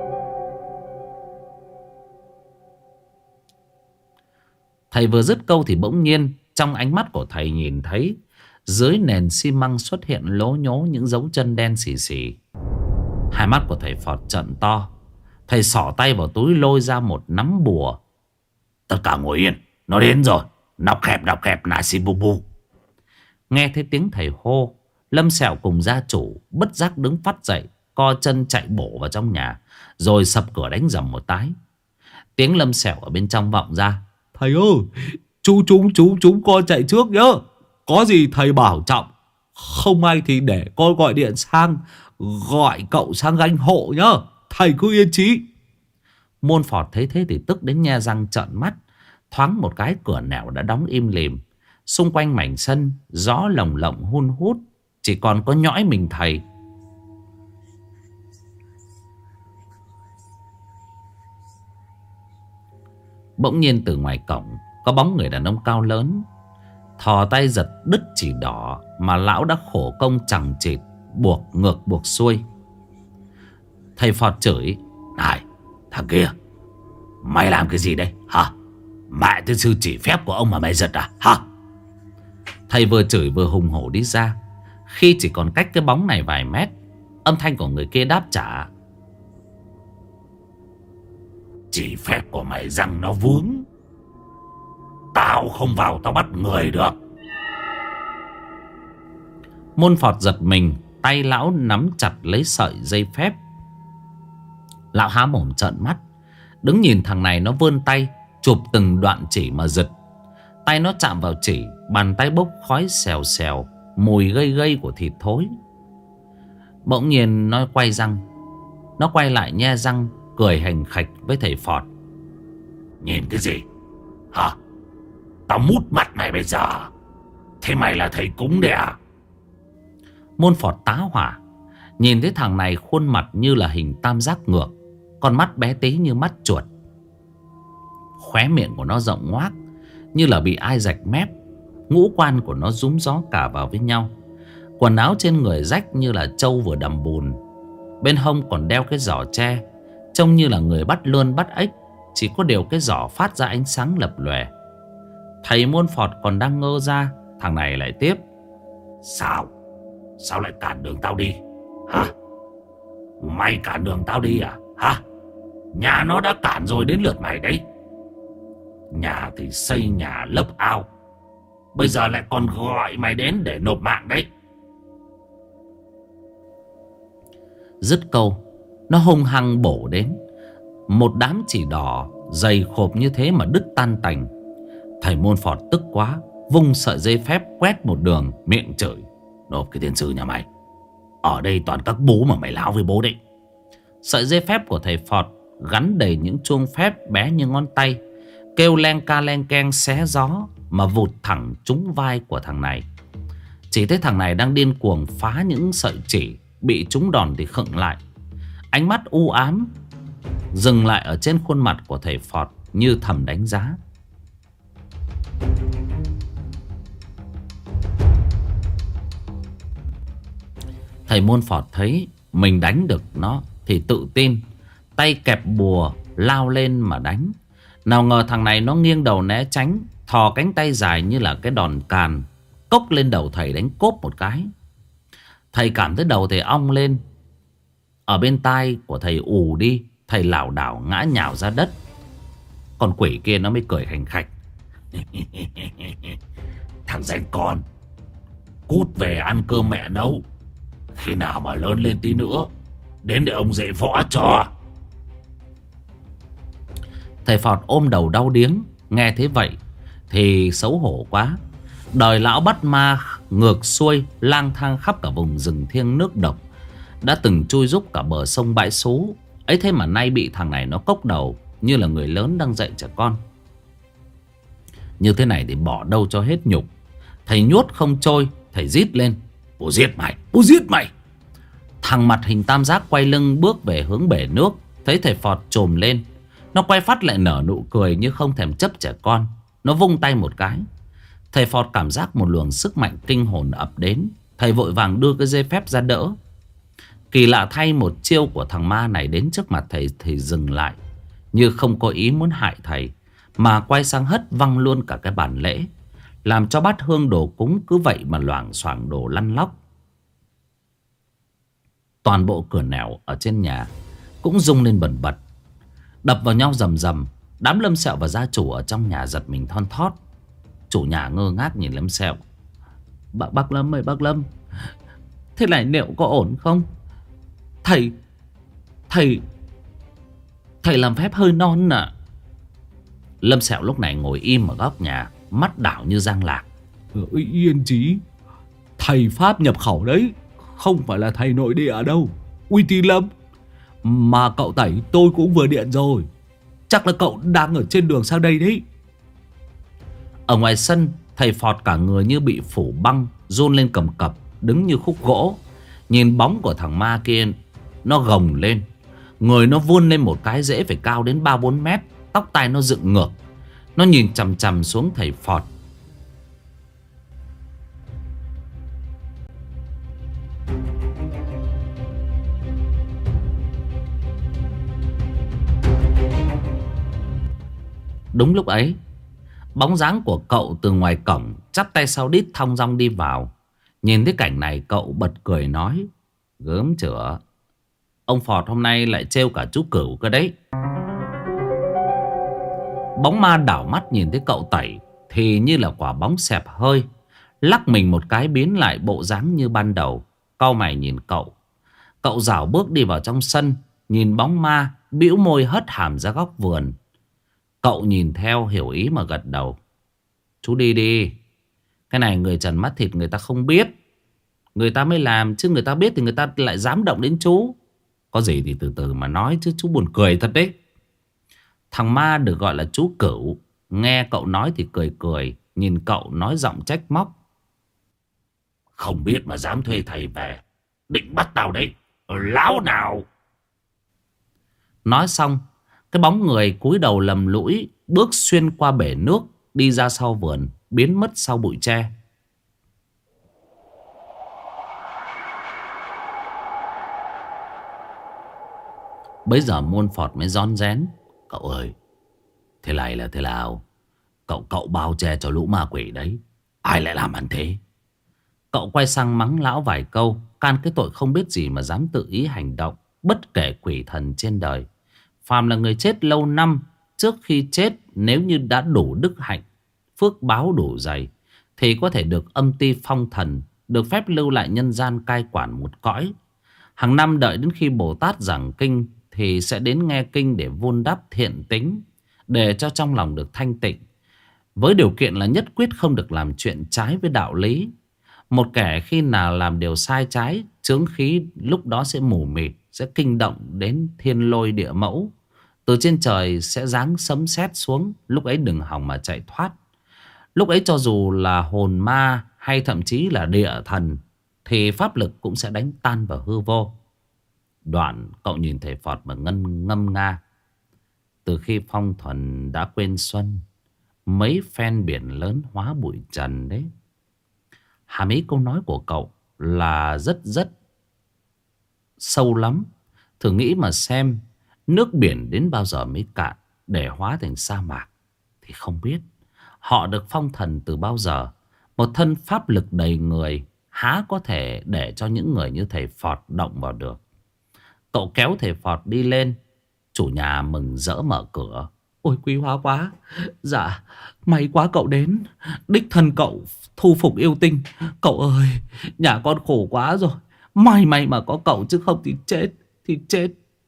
Thầy vừa dứt câu thì bỗng nhiên trong ánh mắt của thầy nhìn thấy dưới nền xi măng xuất hiện lố nhố những dấu chân đen xì xì. Hai mắt của thầy Phọt trợn to. Thầy xỏ tay vào túi lôi ra một nắm bùa. Tất cả ngồi yên, nó đến rồi. Nọc khẹp nasi bubu. Nghe thấy tiếng thầy hô, Lâm Sẹo cùng gia chủ bất giác đứng phát dậy, co chân chạy bổ vào trong nhà, rồi sập cửa đánh rầm một cái. Tiếng Lâm Sẹo ở bên trong vọng ra: Thầy ơi, chúng con chạy trước nhá. Có gì thầy bảo trọng. Không may thì để con gọi điện sang, gọi cậu sang gánh hộ nhá. Thầy cứ yên chí. Môn Phọt thấy thế thì tức đến nhe răng trợn mắt. Thoáng một cái cửa nẻo đã đóng im lìm. Xung quanh mảnh sân gió lồng lộng hun hút, chỉ còn có nhõi mình thầy. Bỗng nhiên từ ngoài cổng có bóng người đàn ông cao lớn. thò tay giật đứt chỉ đỏ mà lão đã khổ công chằng chịt buộc ngược buộc xuôi. Thầy Phọt chửi: Này thằng kia, mày làm cái gì đây hả? Mẹ tiên sư chỉ phép của ông mà mày giật à hả? Thầy vừa chửi vừa hùng hổ đi ra. Khi chỉ còn cách cái bóng này vài mét, âm thanh của người kia đáp trả: Chỉ phép của mày răng nó vướng, tao không vào tao bắt người được. Môn Phọt giật mình, tay lão nắm chặt lấy sợi dây phép. Lão há mồm trợn mắt, đứng nhìn thằng này nó vươn tay chụp từng đoạn chỉ mà giật. Tay nó chạm vào chỉ, bàn tay bốc khói xèo xèo, mùi gây gây của thịt thối. Bỗng nhiên nó quay răng, nó quay lại nhe răng cười hành khạch với thầy Phọt: Nhìn cái gì hả? Tao mút mặt mày bây giờ. Thế mày là thầy cúng đấy à? Môn Phọt tá hỏa, nhìn thấy thằng này khuôn mặt như là hình tam giác ngược, con mắt bé tí như mắt chuột. Khóe miệng của nó rộng ngoác như là bị ai rạch mép. Ngũ quan của nó rúm gió cả vào với nhau. Quần áo trên người rách như là trâu vừa đầm bùn. Bên hông còn đeo cái giỏ tre, trông như là người bắt lươn bắt ếch. Chỉ có điều cái giỏ phát ra ánh sáng lập lòe. Thầy Môn Phọt còn đang ngơ ra, thằng này lại tiếp: Sao? Sao lại cản đường tao đi hả? Mày cản đường tao đi à hả? Nhà nó đã cản rồi, đến lượt mày đấy. Nhà thì xây nhà lấp ao, bây giờ lại còn gọi mày đến để nộp mạng đấy. Dứt câu, nó hung hăng bổ đến. Một đám chỉ đỏ dày khộp như thế mà đứt tan tành. Thầy Môn Phọt tức quá, vung sợi dây phép quét một đường, miệng chửi: Nộp cái tiền sư nhà mày, ở đây toàn các bố mà mày láo với bố đấy. Sợi dây phép của thầy Phọt gắn đầy những chuông phép bé như ngón tay, kêu len ca len keng xé gió mà vụt thẳng trúng vai của thằng này. Chỉ thấy thằng này đang điên cuồng phá những sợi chỉ, bị trúng đòn thì khựng lại, ánh mắt u ám dừng lại ở trên khuôn mặt của thầy Phọt như thầm đánh giá. Thầy Môn Phọt thấy mình đánh được nó thì tự tin, tay kẹp bùa lao lên mà đánh. Nào ngờ thằng này nó nghiêng đầu né tránh, thò cánh tay dài như là cái đòn càn, cốc lên đầu thầy đánh cốp một cái. Thầy cảm thấy đầu thầy ong lên, ở bên tai của thầy ù đi. Thầy lảo đảo ngã nhào ra đất. Con quỷ kia nó mới cười hành khạch: Thằng danh con, cút về ăn cơm mẹ nấu. Khi nào mà lớn lên tí nữa, đến để ông dạy võ cho. Thầy Phọt ôm đầu đau điếng. Nghe thế vậy thì xấu hổ quá. Đời lão bắt ma ngược xuôi, lang thang khắp cả vùng rừng thiêng nước độc, đã từng chui rúc cả bờ sông bãi xú. Ấy thế mà nay bị thằng này nó cốc đầu như là người lớn đang dạy trẻ con. Như thế này thì bỏ đâu cho hết nhục. Thầy nhốt không trôi, thầy rít lên: Bố giết mày, bố giết mày. Thằng mặt hình tam giác quay lưng bước về hướng bể nước. Thấy thầy Phọt trồm lên, nó quay phát lại nở nụ cười như không thèm chấp trẻ con. Nó vung tay một cái. Thầy Phọt cảm giác một luồng sức mạnh kinh hồn ập đến. Thầy vội vàng đưa cái dây phép ra đỡ. Kỳ lạ thay, một chiêu của thằng ma này đến trước mặt thầy thì dừng lại, như không có ý muốn hại thầy, mà quay sang hất văng luôn cả cái bàn lễ, làm cho bát hương đồ cúng cứ vậy mà loảng xoảng đổ lăn lóc. Toàn bộ cửa nẻo ở trên nhà cũng rung lên bần bật, đập vào nhau rầm rầm. Đám Lâm Sẹo và gia chủ ở trong nhà giật mình thon thót. Chủ nhà ngơ ngác nhìn Lâm Sẹo: Bác Lâm ơi, bác Lâm, thế này liệu có ổn không? Thầy làm phép hơi non à? Lâm Sẹo lúc này ngồi im ở góc nhà, mắt đảo như giang lạc. Yên chí, thầy Pháp nhập khẩu đấy, không phải là thầy nội địa đâu, uy tín lắm. Mà cậu Tẩy tôi cũng vừa điện rồi, chắc là cậu đang ở trên đường sang đây đấy. Ở ngoài sân, thầy Phọt cả người như bị phủ băng, run lên cầm cập, đứng như khúc gỗ. Nhìn bóng của thằng ma kia, nó gồng lên. Người nó vươn lên một cái rễ phải cao đến 3-4 mét. Tóc tai nó dựng ngược. Nó nhìn chằm chằm xuống thầy Phọt. Đúng lúc ấy, bóng dáng của cậu từ ngoài cổng chắp tay sau đít thong dong đi vào. Nhìn thấy cảnh này cậu bật cười nói: Gớm chửa, ông Phọt hôm nay lại trêu cả chú Cửu cơ đấy. Bóng ma đảo mắt nhìn thấy cậu Tẩy thì như là quả bóng xẹp hơi, lắc mình một cái biến lại bộ dáng như ban đầu. Cau mày nhìn cậu. Cậu rảo bước đi vào trong sân, nhìn bóng ma, bĩu môi hất hàm ra góc vườn. Cậu nhìn theo hiểu ý mà gật đầu. Chú đi đi. Cái này người trần mắt thịt người ta không biết, người ta mới làm, chứ người ta biết thì người ta lại dám động đến chú. Có gì thì từ từ mà nói, chứ chú buồn cười thật đấy. Thằng ma được gọi là chú Cửu nghe cậu nói thì cười cười, nhìn cậu nói giọng trách móc. Không biết mà dám thuê thầy về, định bắt tao đấy, láo nào. Nói xong, cái bóng người cúi đầu lầm lũi bước xuyên qua bể nước, đi ra sau vườn, biến mất sau bụi tre. Bấy giờ Muôn Phọt mới rón rén. Cậu ơi, thế này là thế nào? Cậu bao che cho lũ ma quỷ đấy, ai lại làm ăn thế? Cậu quay sang mắng lão vài câu, can cái tội không biết gì mà dám tự ý hành động. Bất kể quỷ thần trên đời, phàm là người chết lâu năm, trước khi chết nếu như đã đủ đức hạnh, phước báo đủ dày, thì có thể được âm ti phong thần, được phép lưu lại nhân gian cai quản một cõi. Hàng năm đợi đến khi Bồ Tát giảng kinh thì sẽ đến nghe kinh để vun đắp thiện tính, để cho trong lòng được thanh tịnh. Với điều kiện là nhất quyết không được làm chuyện trái với đạo lý. Một kẻ khi nào làm điều sai trái, chướng khí lúc đó sẽ mù mịt, sẽ kinh động đến thiên lôi địa mẫu. Từ trên trời sẽ giáng sấm sét xuống, lúc ấy đừng hòng mà chạy thoát. Lúc ấy cho dù là hồn ma hay thậm chí là địa thần thì pháp lực cũng sẽ đánh tan vào hư vô. Đoạn cậu nhìn thầy Phọt mà ngâm nga. Từ khi phong thuần đã quên xuân, mấy phen biển lớn hóa bụi trần đấy. Hàm ý câu nói của cậu là rất sâu lắm. Thử nghĩ mà xem, nước biển đến bao giờ mới cạn để hóa thành sa mạc thì không biết. Họ được phong thần từ bao giờ? Một thân pháp lực đầy người há có thể để cho những người như thầy Phọt động vào được. Cậu kéo thầy Phọt đi lên. Chủ nhà mừng rỡ mở cửa. Ôi quý hóa quá. Dạ may quá cậu đến. Đích thân cậu thu phục yêu tinh. Cậu ơi, nhà con khổ quá rồi. May mà có cậu, chứ không thì chết.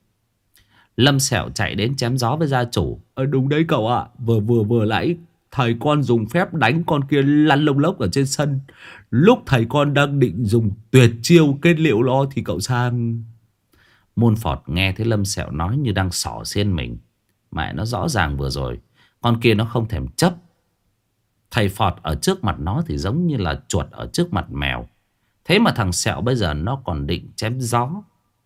Lâm Sẹo chạy đến chém gió với gia chủ. Đúng đấy cậu ạ. Vừa nãy thầy con dùng phép đánh con kia lăn lông lốc ở trên sân. Lúc thầy con đang định dùng tuyệt chiêu kết liễu lo thì cậu sang. Muôn Phọt nghe thấy Lâm Sẹo nói như đang xỏ xiên mình. Mẹ nó rõ ràng vừa rồi con kia nó không thèm chấp. Thầy Phọt ở trước mặt nó thì giống như là chuột ở trước mặt mèo. Thế mà thằng Sẹo bây giờ nó còn định chém gió.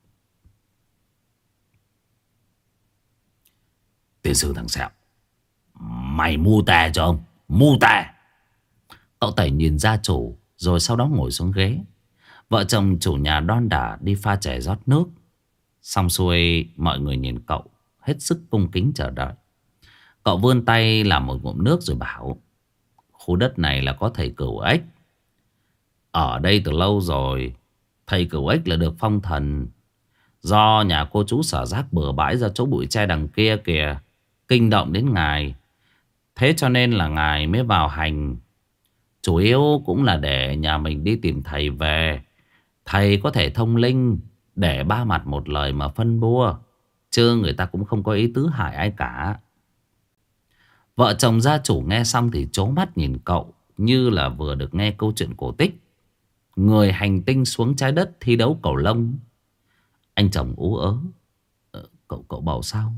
Tiền sư thằng Sẹo, mày mưu tè cho ông, mưu tè. Cậu Tẩy nhìn gia chủ rồi sau đó ngồi xuống ghế. Vợ chồng chủ nhà đon đả đi pha chè rót nước. Xong xuôi mọi người nhìn cậu hết sức cung kính chờ đợi. Cậu vươn tay làm một ngụm nước rồi bảo: khu đất này là có thầy Cửu Ếch ở đây từ lâu rồi. Thầy Cửu Ếch là được phong thần do nhà cô chú xả rác bừa bãi ra chỗ bụi tre đằng kia kìa, kinh động đến ngài. Thế cho nên là ngài mới vào hành. Chủ yếu cũng là để nhà mình đi tìm thầy về. Thầy có thể thông linh, để ba mặt một lời mà phân bua, chứ người ta cũng không có ý tứ hại ai cả. Vợ chồng gia chủ nghe xong thì trố mắt nhìn cậu, như là vừa được nghe câu chuyện cổ tích. Người hành tinh xuống trái đất thi đấu cầu lông. Anh chồng ú ớ. Cậu bảo sao?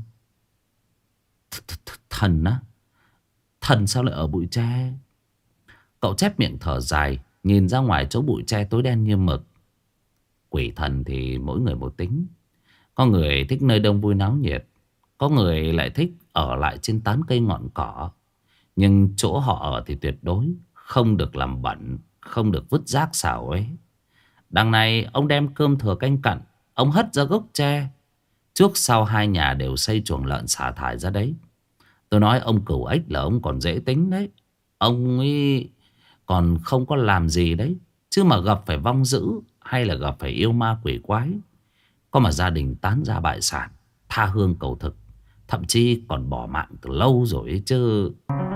Thần á? Thần sao lại ở bụi tre? Cậu chép miệng thở dài, nhìn ra ngoài chỗ bụi tre tối đen như mực. Quỷ thần thì mỗi người một tính. Có người thích nơi đông vui náo nhiệt, có người lại thích ở lại trên tán cây ngọn cỏ. Nhưng chỗ họ ở thì tuyệt đối không được làm bẩn, không được vứt rác xảo ấy. Đằng này ông đem cơm thừa canh cặn, ông hất ra gốc tre. Trước sau hai nhà đều xây chuồng lợn xả thải ra đấy. Tôi nói ông Cửu Ếch là ông còn dễ tính đấy. Ông ấy còn không có làm gì đấy. Chứ mà gặp phải vong dữ hay là gặp phải yêu ma quỷ quái, có mà gia đình tán gia bại sản, tha hương cầu thực, thậm chí còn bỏ mạng từ lâu rồi ấy chứ.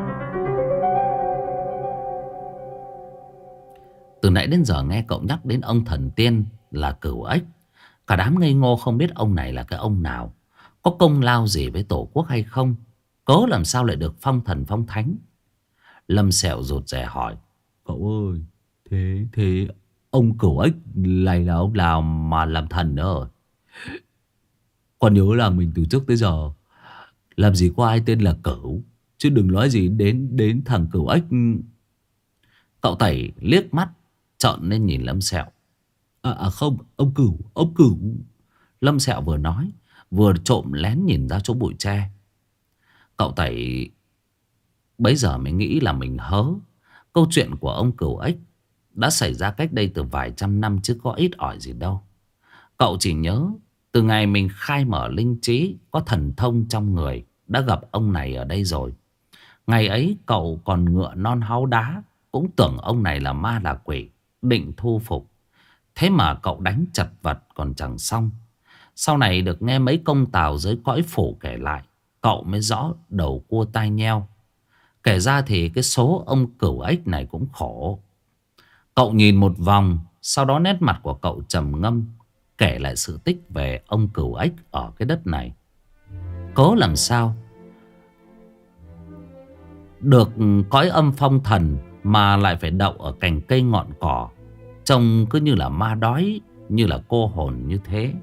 Từ nãy đến giờ nghe cậu nhắc đến ông thần tiên là Cửu Ếch, cả đám ngây ngô không biết ông này là cái ông nào, có công lao gì với tổ quốc hay không, cớ làm sao lại được phong thần phong thánh. Lâm Sẹo rụt rè hỏi: Cậu ơi, thế ông Cửu Ếch này là ông nào mà làm thần nữa rồi? Còn nhớ là mình từ trước tới giờ làm gì có ai tên là Cửu, chứ đừng nói gì đến thằng Cửu Ếch. Cậu Tẩy liếc mắt trợn lên nhìn Lâm Sẹo. Không, ông Cửu. Lâm Sẹo vừa nói vừa trộm lén nhìn ra chỗ bụi tre. Cậu Tẩy bấy giờ mới nghĩ là mình hớ. Câu chuyện của ông Cửu Ếch đã xảy ra cách đây từ vài trăm năm chứ có ít ỏi gì đâu. Cậu chỉ nhớ từ ngày mình khai mở linh trí, có thần thông trong người, đã gặp ông này ở đây rồi. Ngày ấy cậu còn ngựa non háu đá, cũng tưởng ông này là ma là quỷ, định thu phục. Thế mà cậu đánh chật vật còn chẳng xong. Sau này được nghe mấy công tào dưới cõi phủ kể lại, cậu mới rõ đầu cua tai nheo. Kể ra thì cái số ông Cửu Ếch này cũng khổ. Cậu nhìn một vòng, sau đó nét mặt của cậu trầm ngâm, kể lại sự tích về ông Cửu Ếch ở cái đất này. Cớ làm sao được cõi âm phong thần mà lại phải đậu ở cành cây ngọn cỏ, trông cứ như là ma đói, như là cô hồn như thế.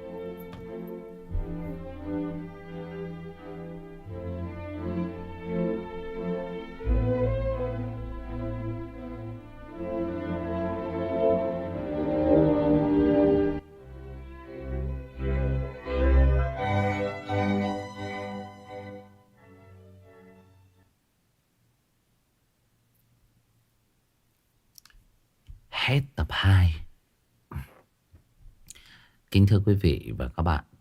Hết tập 2. Kính thưa quý vị và các bạn,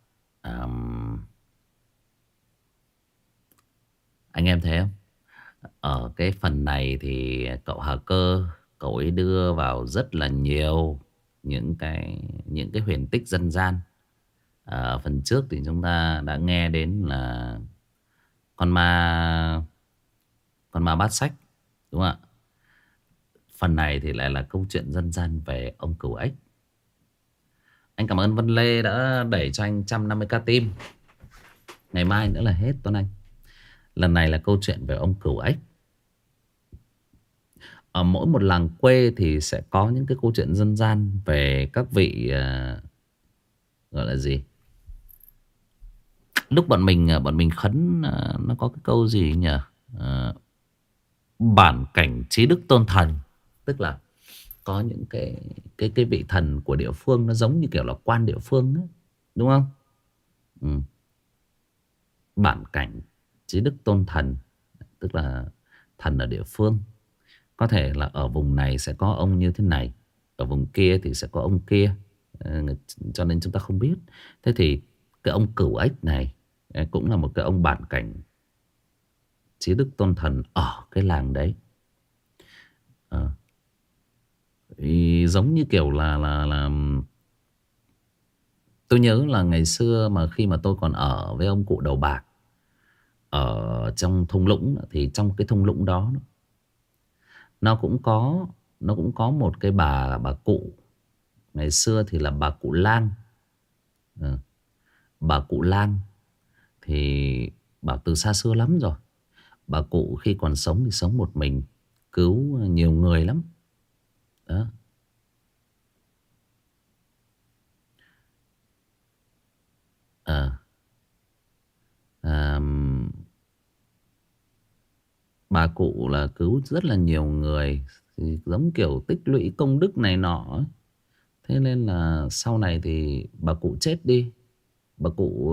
anh em thấy không? Ở cái phần này thì cậu Hà Cơ, cậu ấy đưa vào rất là nhiều những cái huyền tích dân gian. Ở phần trước thì chúng ta đã nghe đến là con ma bát sách, đúng không ạ? Phần này thì lại là câu chuyện dân gian về ông Cửu Ếch. Anh cảm ơn Vân Lê đã đẩy cho anh 150k tim. Ngày mai nữa là hết Tuấn Anh. Lần này là câu chuyện về ông Cửu Ếch. Ở mỗi một làng quê thì sẽ có những cái câu chuyện dân gian về các vị gọi là gì? Lúc bọn mình khấn nó có cái câu gì nhỉ? Bản cảnh trí đức tôn thần. Tức là có những cái vị thần của địa phương, nó giống như kiểu là quan địa phương ấy, đúng không? Bản cảnh trí đức tôn thần, tức là thần ở địa phương. Có thể là ở vùng này sẽ có ông như thế này, ở vùng kia thì sẽ có ông kia, cho nên chúng ta không biết. Thế thì cái ông Cửu Ếch này cũng là một cái ông bản cảnh trí đức tôn thần ở cái làng đấy. Thì giống như kiểu là tôi nhớ là ngày xưa mà khi mà tôi còn ở với ông cụ đầu bạc ở trong thung lũng, thì trong cái thung lũng đó nó cũng có một cái bà cụ. Ngày xưa thì là bà cụ Lang. Bà cụ Lang thì bảo từ xa xưa lắm rồi. Bà cụ khi còn sống thì sống một mình, cứu nhiều người lắm. Đó. Bà cụ là cứu rất là nhiều người, thì giống kiểu tích lũy công đức này nọ. Thế nên là sau này thì bà cụ chết đi, bà cụ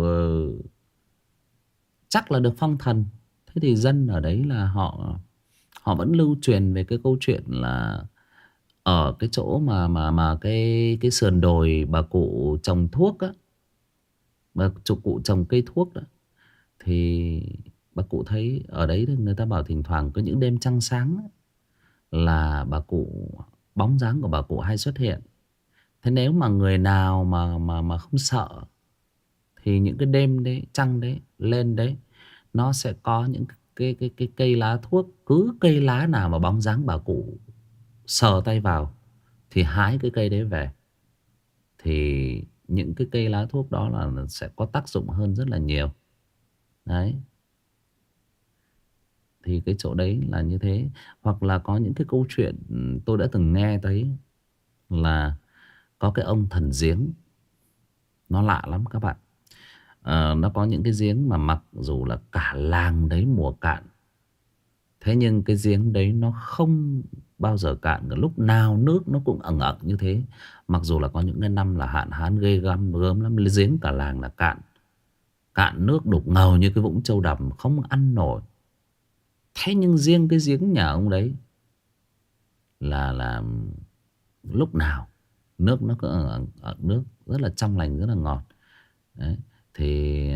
chắc là được phong thần. Thế thì dân ở đấy là họ vẫn lưu truyền về cái câu chuyện là ở cái chỗ mà cái sườn đồi bà cụ trồng thuốc á, bà cụ trồng cây thuốc đó, thì bà cụ thấy ở đấy thì người ta bảo thỉnh thoảng có những đêm trăng sáng ấy, là bà cụ, bóng dáng của bà cụ hay xuất hiện. Thế nếu mà người nào mà không sợ thì những cái đêm đấy trăng đấy lên đấy, nó sẽ có những cái cây lá thuốc. Cứ cây lá nào mà bóng dáng bà cụ sờ tay vào thì hái cái cây đấy về. Thì những cái cây lá thuốc đó là sẽ có tác dụng hơn rất là nhiều. Đấy. Thì cái chỗ đấy là như thế. Hoặc là có những cái câu chuyện tôi đã từng nghe thấy là có cái ông thần giếng. Nó lạ lắm các bạn. Nó có những cái giếng mà mặc dù là cả làng đấy mùa cạn, thế nhưng cái giếng đấy nó không bao giờ cạn. Lúc nào nước nó cũng ẩn ẩn như thế. Mặc dù là có những cái năm là hạn hán ghê gớm lắm, giếng cả làng là cạn. Cạn nước đục ngầu như cái vũng Châu Đầm, không ăn nổi. Thế nhưng riêng cái giếng nhà ông đấy là lúc nào nước nó cứ ở nước rất là trong lành, rất là ngọt. Đấy. Thì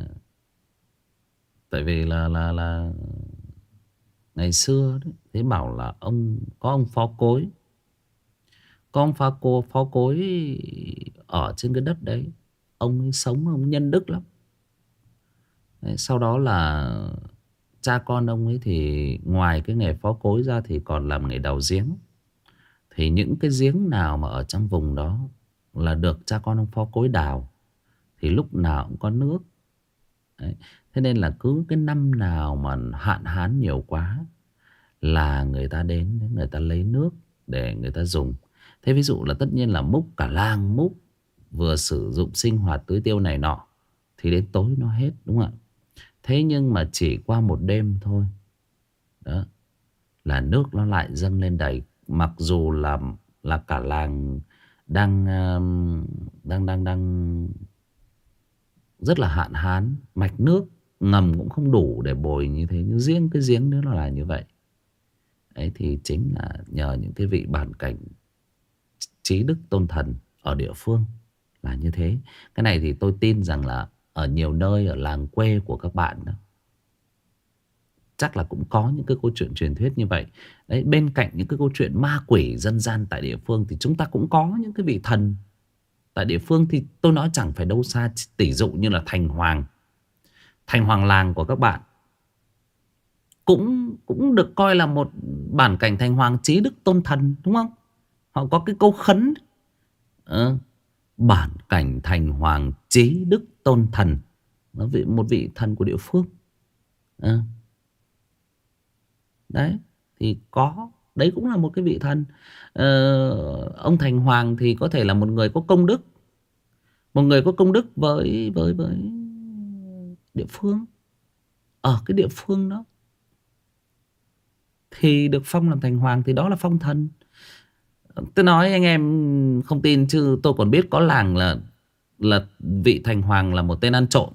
tại vì là ngày xưa đấy, thế bảo là có ông phó cối. Có ông phó cối ở trên cái đất đấy. Ông ấy sống, ông nhân đức lắm. Đấy, sau đó là cha con ông ấy thì ngoài cái nghề phó cối ra thì còn làm nghề đào giếng. Thì những cái giếng nào mà ở trong vùng đó là được cha con ông phó cối đào thì lúc nào cũng có nước. Đấy. Thế nên là cứ cái năm nào mà hạn hán nhiều quá là người ta đến, người ta lấy nước để người ta dùng. Thế ví dụ là tất nhiên là múc cả làng múc, vừa sử dụng sinh hoạt tưới tiêu này nọ, thì đến tối nó hết, đúng không ạ? Thế nhưng mà chỉ qua một đêm thôi đó, là nước nó lại dâng lên đầy. Mặc dù là cả làng đang rất là hạn hán, mạch nước ngầm cũng không đủ để bồi như thế, nhưng riêng cái giếng đó nó là như vậy. Đấy thì chính là nhờ những cái vị bản cảnh trí đức tôn thần ở địa phương là như thế. Cái này thì tôi tin rằng là ở nhiều nơi ở làng quê của các bạn đó, chắc là cũng có những cái câu chuyện truyền thuyết như vậy. Đấy, bên cạnh những cái câu chuyện ma quỷ dân gian tại địa phương thì chúng ta cũng có những cái vị thần tại địa phương. Thì tôi nói chẳng phải đâu xa, tỷ dụ như là Thành Hoàng. Thành Hoàng làng của các bạn cũng được coi là một bản cảnh Thành Hoàng trí đức tôn thần, đúng không? Họ có cái câu khấn bản cảnh Thành Hoàng trí đức tôn thần, một vị thần của địa phương. Đấy thì có, đấy cũng là một cái vị thần. Ông Thành Hoàng thì có thể là một người có công đức, một người có công đức với địa phương. Ở cái địa phương đó thì được phong làm Thành Hoàng, thì đó là phong thần. Tôi nói anh em không tin chứ tôi còn biết có làng là vị Thành Hoàng là một tên ăn trộm.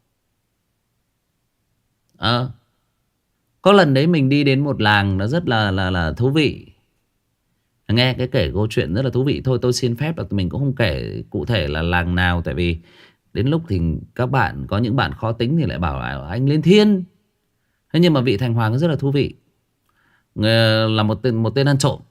Có lần đấy mình đi đến một làng nó rất là thú vị. Nghe cái kể câu chuyện rất là thú vị. Thôi tôi xin phép là mình cũng không kể cụ thể là làng nào, tại vì đến lúc thì các bạn, có những bạn khó tính thì lại bảo là anh lên thiên. Thế nhưng mà vị Thành Hoàng rất là thú vị. Là một tên ăn trộm.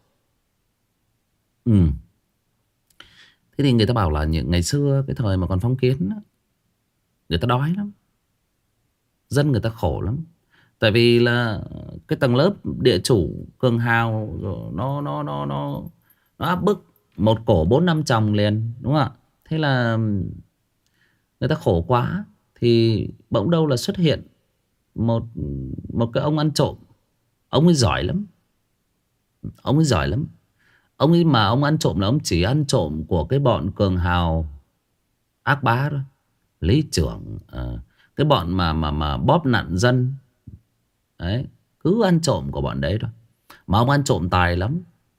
Thế thì người ta bảo là ngày xưa cái thời mà còn phong kiến, người ta đói lắm, dân người ta khổ lắm. Tại vì là cái tầng lớp địa chủ cường hào nó áp bức, một cổ 4-5 chồng liền, đúng không ạ? Thế là người ta khổ quá thì bỗng đâu là xuất hiện một cái ông ăn trộm. Ông ấy giỏi lắm. Ông ấy mà ông ăn trộm là ông chỉ ăn trộm của cái bọn cường hào ác bá thôi, lý trưởng, cái bọn mà bóp nạn dân. Đấy, cứ ăn trộm của bọn đấy thôi. Mà ông ăn trộm tài lắm.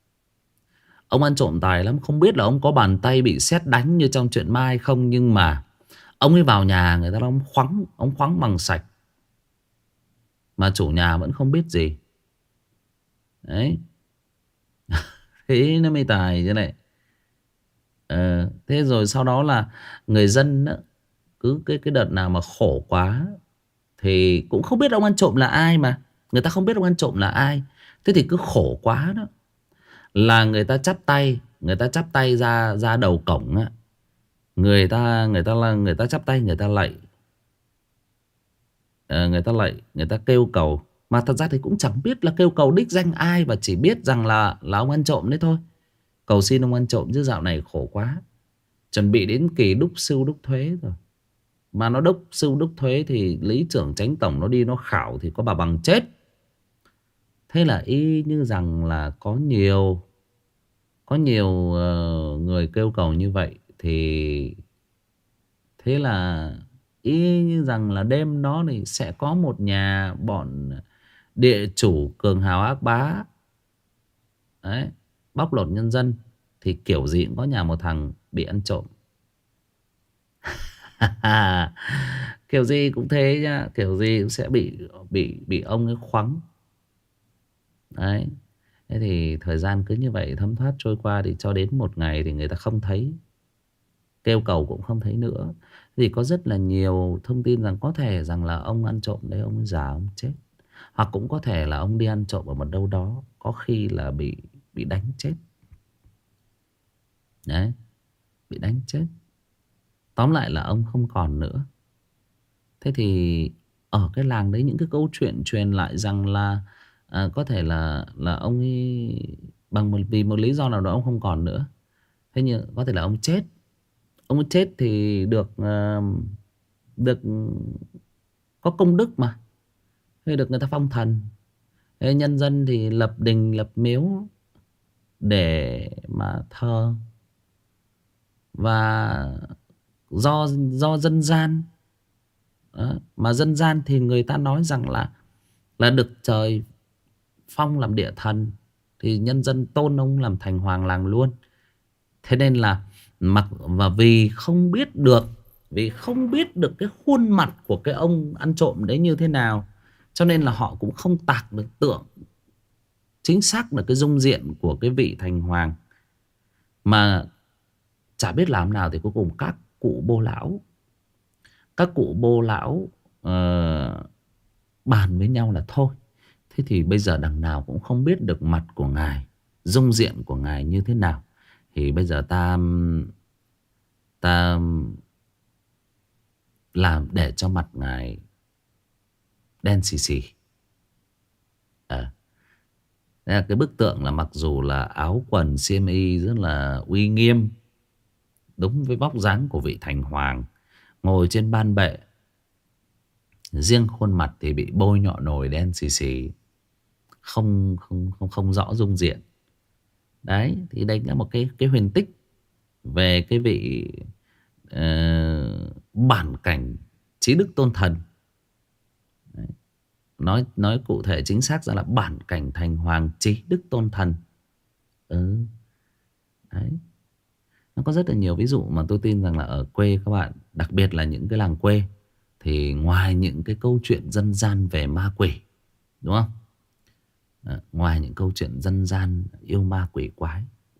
Không biết là ông có bàn tay bị sét đánh như trong chuyện ma hay không, nhưng mà ông ấy vào nhà người ta, ông khoắng bằng sạch mà chủ nhà vẫn không biết gì. Đấy. Thế nó mới tài thế này. Thế rồi sau đó là người dân đó, cứ cái đợt nào mà khổ quá thì cũng không biết ông ăn trộm là ai mà. Người ta không biết ông ăn trộm là ai. Thế thì cứ khổ quá đó. Là người ta chắp tay ra đầu cổng á. Người ta chắp tay, người ta lạy. Người ta kêu cầu. Mà thật ra thì cũng chẳng biết là kêu cầu đích danh ai, và chỉ biết rằng là ông ăn trộm đấy thôi. Cầu xin ông ăn trộm chứ dạo này khổ quá. Chuẩn bị đến kỳ đúc sưu đúc thuế rồi. Mà nó đúc sưu đúc thuế thì lý trưởng chánh tổng nó đi nó khảo thì có bà bằng chết. Thế là y như rằng là có nhiều người kêu cầu như vậy. Thì thế là y như rằng là đêm đó thì sẽ có một nhà bọn địa chủ cường hào ác bá đấy, bóc lột nhân dân. Thì kiểu gì cũng có nhà một thằng bị ăn trộm. Kiểu gì cũng thế nhá. Kiểu gì cũng sẽ bị ông ấy khoắng. Đấy. Thế thì thời gian cứ như vậy thấm thoát trôi qua. Thì cho đến một ngày thì người ta không thấy. Kêu cầu cũng không thấy nữa. Thì có rất là nhiều thông tin rằng có thể rằng là ông ăn trộm đấy, ông già ông chết. Hoặc cũng có thể là ông đi ăn trộm ở một đâu đó, có khi là bị đánh chết. Đấy, bị đánh chết. Tóm lại là ông không còn nữa. Thế thì ở cái làng đấy những cái câu chuyện truyền lại rằng là có thể là ông ấy vì một lý do nào đó ông không còn nữa. Thế nhưng có thể là ông chết. Ông ấy chết thì được có công đức mà. Thế được người ta phong thần. Thế nhân dân thì lập đình lập miếu để mà thờ. Và do dân gian đó. Mà dân gian thì người ta nói rằng là được trời phong làm địa thần, thì nhân dân tôn ông làm thành hoàng làng luôn. Thế nên là và vì không biết được cái khuôn mặt của cái ông ăn trộm đấy như thế nào, cho nên là họ cũng không tạc được tượng chính xác được cái dung diện của cái vị thành hoàng. Mà chả biết làm nào thì cuối cùng các cụ bô lão bàn với nhau là thôi, thế thì bây giờ đằng nào cũng không biết được mặt của ngài, dung diện của ngài như thế nào. Thì bây giờ ta làm để cho mặt ngài đen xì xì. Đây là cái bức tượng là mặc dù là áo quần xiêm y rất là uy nghiêm, đúng với vóc dáng của vị thành hoàng, ngồi trên ban bệ. Riêng khuôn mặt thì bị bôi nhọ nồi đen xì xì, không rõ dung diện. Đấy, thì đây là một cái huyền tích về cái vị bản cảnh Trí Đức Tôn Thần. Đấy. Nói cụ thể chính xác ra là bản cảnh thành hoàng Trí Đức Tôn Thần. Đấy. Nó có rất là nhiều ví dụ mà tôi tin rằng là ở quê các bạn, đặc biệt là những cái làng quê, thì ngoài những cái câu chuyện dân gian về ma quỷ, đúng không? Ngoài những câu chuyện dân gian yêu ma quỷ quái,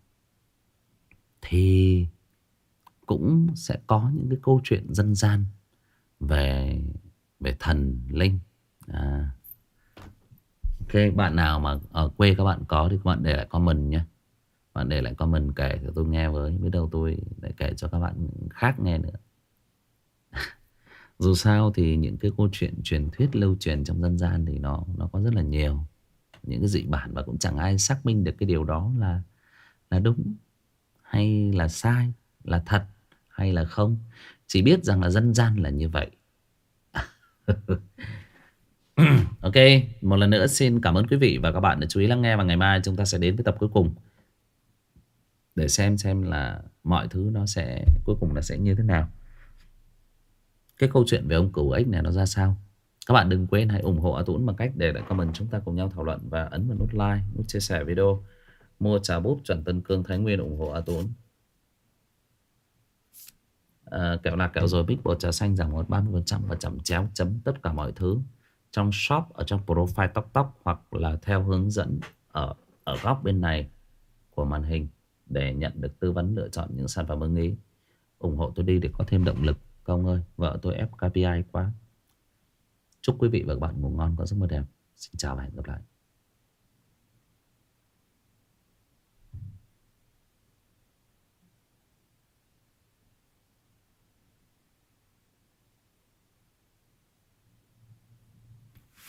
thì cũng sẽ có những cái câu chuyện dân gian về thần linh. Ok, bạn nào mà ở quê các bạn có thì các bạn để lại comment nhé. Bạn để lại comment kể cho tôi nghe với. Biết đâu tôi lại kể cho các bạn khác nghe nữa. Dù sao thì những cái câu chuyện truyền thuyết lưu truyền trong dân gian thì nó có rất là nhiều những cái dị bản, và cũng chẳng ai xác minh được cái điều đó là đúng hay là sai, là thật hay là không. Chỉ biết rằng là dân gian là như vậy. Ok, một lần nữa xin cảm ơn quý vị và các bạn đã chú ý lắng nghe. Và ngày mai chúng ta sẽ đến với tập cuối cùng để xem là mọi thứ nó sẽ cuối cùng là sẽ như thế nào. Cái câu chuyện về ông cửu ếch này nó ra sao. Các bạn đừng quên hãy ủng hộ A Tũng bằng cách để lại comment, chúng ta cùng nhau thảo luận, và ấn vào nút like, nút chia sẻ video. Mua trà búp chuẩn Tân Cương Thái Nguyên ủng hộ A Tũng. Kẹo lạc kẹo rồi bích bột trà xanh giảm 30% và chậm chéo chấm tất cả mọi thứ trong shop, ở trong profile tóc tóc, hoặc là theo hướng dẫn ở góc bên này của màn hình để nhận được tư vấn lựa chọn những sản phẩm ưng ý. Ủng hộ tôi đi để có thêm động lực. Công ơi, vợ tôi ép KPI quá. Chúc quý vị và các bạn ngủ ngon, có giấc mơ đẹp. Xin chào và hẹn gặp lại.